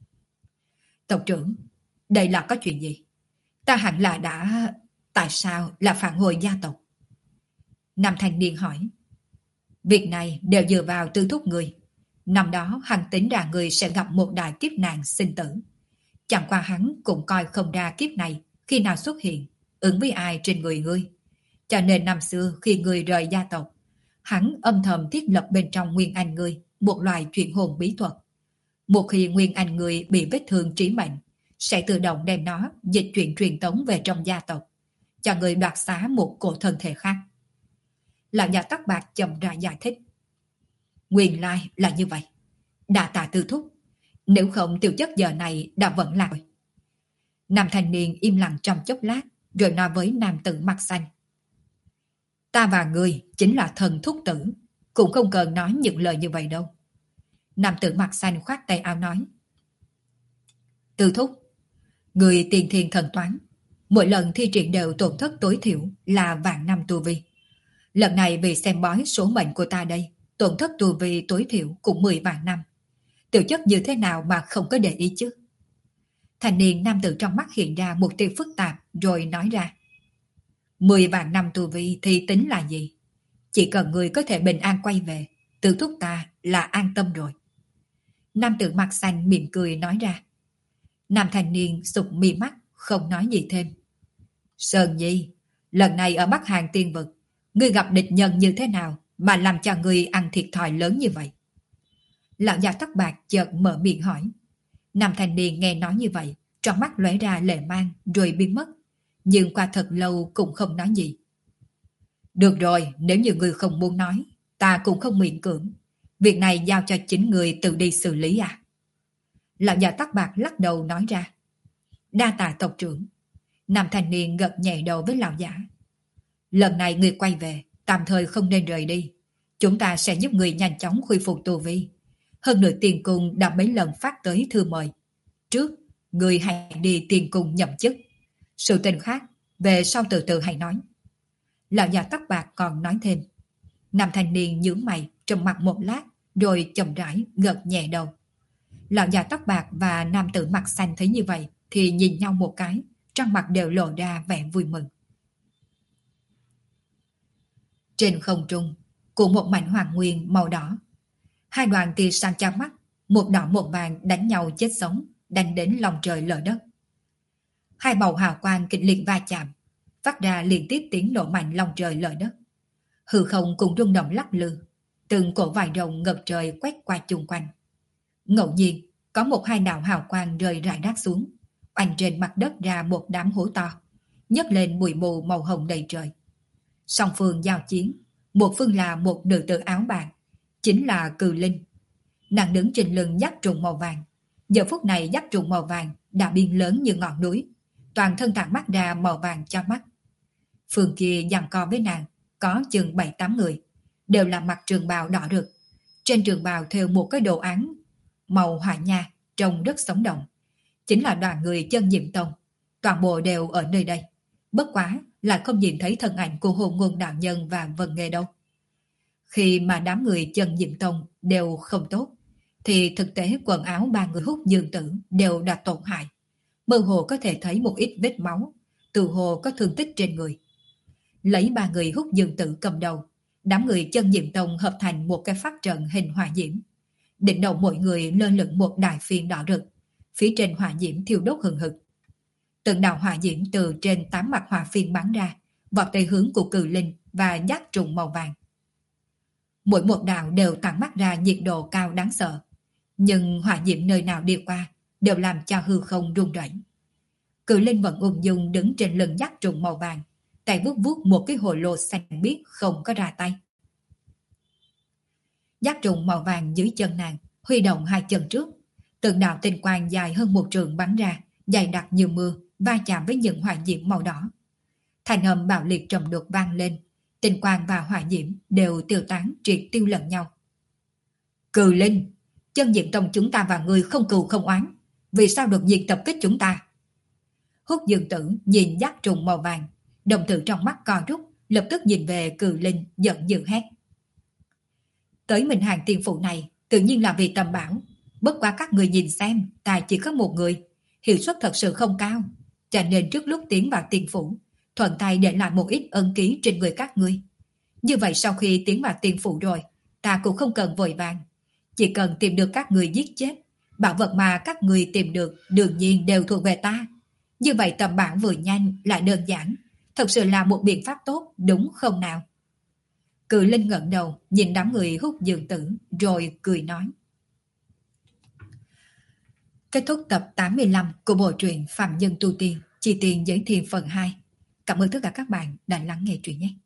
Speaker 1: Tộc trưởng, đây là có chuyện gì? Ta hẳn là đã... Tại sao là phản hồi gia tộc? Nam thanh niên hỏi. Việc này đều dựa vào Tư Thúc người. Năm đó hắn tính ra người sẽ gặp một đại kiếp nạn sinh tử. Chẳng qua hắn cũng coi không ra kiếp này khi nào xuất hiện, ứng với ai trên người ngươi. Cho nên năm xưa khi ngươi rời gia tộc, hắn âm thầm thiết lập bên trong Nguyên Anh ngươi một loại chuyển hồn bí thuật. Một khi Nguyên Anh ngươi bị vết thương trí mệnh, sẽ tự động đem nó dịch chuyển truyền tống về trong gia tộc, cho người đoạt xá một cổ thân thể khác. Lão già tóc bạc chậm rãi giải thích. Nguyên lai là như vậy. Đa tạ Tư Thúc. Nếu không tiểu chất giờ này đã vẫn lạc rồi. Nam thanh niên im lặng trong chốc lát, rồi nói với nam tử mặt xanh. Ta và ngươi chính là thần thúc tử, cũng không cần nói những lời như vậy đâu. Nam tử mặt xanh khoát tay áo nói. Tư Thúc, người tiền thiên thần toán, mỗi lần thi triển đều tổn thất tối thiểu là vạn năm tu vi. Lần này vì xem bói số mệnh của ta đây, tổn thất tu vi tối thiểu cũng 10 vạn năm. Tiểu chất như thế nào mà không có để ý chứ? Thanh niên nam tử trong mắt hiện ra một tia phức tạp rồi nói ra. 10 vạn năm tu vi thì tính là gì? Chỉ cần người có thể bình an quay về, tự thúc ta là an tâm rồi. Nam tử mặt xanh mỉm cười nói ra. Nam thanh niên sụp mi mắt, không nói gì thêm. Sơn Nhi, lần này ở Bắc Hàng Tiên Vực, ngươi gặp địch nhân như thế nào mà làm cho ngươi ăn thiệt thòi lớn như vậy? Lão già tóc bạc chợt mở miệng hỏi. Nam thanh niên nghe nói như vậy, trong mắt lóe ra lệ mang rồi biến mất. Nhưng qua thật lâu cũng không nói gì. Được rồi, nếu như ngươi không muốn nói, ta cũng không miễn cưỡng. Việc này giao cho chính người tự đi xử lý à? Lão già tóc bạc lắc đầu nói ra. Đa tạ tộc trưởng. Nam thanh niên gật nhẹ đầu với lão giả. Lần này người quay về, tạm thời không nên rời đi. Chúng ta sẽ giúp người nhanh chóng khôi phục tu vi. Hơn nữa tiền cung đã mấy lần phát tới thư mời. Trước, người hãy đi tiền cung nhậm chức. Sự tình khác, về sau từ từ hãy nói. Lão già tóc bạc còn nói thêm. Nam thanh niên nhướng mày, trầm mặt một lát, rồi chậm rãi gật nhẹ đầu. Lão già tóc bạc và nam tử mặt xanh thấy như vậy, thì nhìn nhau một cái, trong mặt đều lộ ra vẻ vui mừng. Trên không trung, của một mảnh hoàng nguyên màu đỏ. Hai đoàn tia sáng chói mắt, một đỏ một vàng đánh nhau chết sống, đánh đến lòng trời lở đất. Hai màu hào quang kịch liệt va chạm, phát ra liên tiếp tiếng nổ mạnh lòng trời lở đất. Hư không cũng rung động lắc lư, từng cổ vải rồng ngập trời quét qua chung quanh. Ngẫu nhiên, có một hai đạo hào quang rơi rải rác xuống, oanh trên mặt đất ra một đám hố to, nhấc lên bụi mù màu hồng đầy trời. Song phương giao chiến, một phương là một nữ tử áo bạc, chính là Cừ Linh. Nàng đứng trên lưng dắt trùng màu vàng. Giờ phút này dắt trùng màu vàng đã biên lớn như ngọn núi, toàn thân tản mắt ra màu vàng cho mắt. Phương kia giằng co với nàng có chừng 7-8 người, đều là mặc trường bào đỏ rực. Trên trường bào thêu một cái đồ án màu hỏa nha, trông rất sống động. Chính là đoàn người Chân Diệm Tông, toàn bộ đều ở nơi đây. Bất quá lại không nhìn thấy thân ảnh của Hồn Ngôn đạo nhân và Vân Nghê đâu. Khi mà đám người Chân Diệm Tông đều không tốt, thì thực tế quần áo ba người Hút Dương Tử đều đã tổn hại. Mơ hồ có thể thấy một ít vết máu, từ hồ có thương tích trên người. Lấy ba người Hút Dương Tử cầm đầu, đám người Chân Diệm Tông hợp thành một cái pháp trận hình hỏa diễm. Đỉnh đầu mỗi người lơ lửng một đại phiên đỏ rực, phía trên hỏa diễm thiêu đốt hừng hực. Từng đạo hỏa diễm từ trên 8 mặt hỏa phiên bắn ra, vọt tới hướng của Cừ Linh và dắt trùng màu vàng. Mỗi một đạo đều tản mắt ra nhiệt độ cao đáng sợ, nhưng hỏa diễm nơi nào đi qua đều làm cho hư không rung rẩy. Cự Linh vẫn ung dung đứng trên lưng dắt trùng màu vàng, tay vuốt vuốt một cái hồ lô xanh biếc không có ra tay. Dắt trùng màu vàng dưới chân nàng huy động hai chân trước, từng đạo tinh quang dài hơn một trượng bắn ra, dày đặc như mưa, va chạm với những hỏa diễm màu đỏ. Thành âm bạo liệt trầm đục vang lên, tinh quang và hỏa diễm đều tiêu tán triệt tiêu lẫn nhau. Cừ Linh, Chân Diệm Tông chúng ta và ngươi không cừu không oán, vì sao đột nhiên tập kích chúng ta? Hút Dương Tử nhìn dắt trùng màu vàng, đồng tử trong mắt co rút, lập tức nhìn về Cừ Linh giận dữ hét. Tới Minh Hàng Tiên Phủ này tự nhiên là vì tầm bảo, bất quá các người nhìn xem, ta chỉ có một người, hiệu suất thật sự không cao, cho nên trước lúc tiến vào Tiên Phủ, thuận tay để lại một ít ân ký trên người các ngươi. Như vậy sau khi tiến vào Tiên Phủ rồi, ta cũng không cần vội vàng, chỉ cần tìm được các người giết chết, bảo vật mà các người tìm được đương nhiên đều thuộc về ta. Như vậy tầm bảo vừa nhanh lại đơn giản, thật sự là một biện pháp tốt đúng không nào? Cự Linh ngẩng đầu nhìn đám người Hút Dương Tử rồi cười nói. Kết thúc tập 85 của bộ truyện Phạm Nhân Tu Tiên, Chi Tiền Giới Thiền phần 2. Cảm ơn tất cả các bạn đã lắng nghe truyện nhé.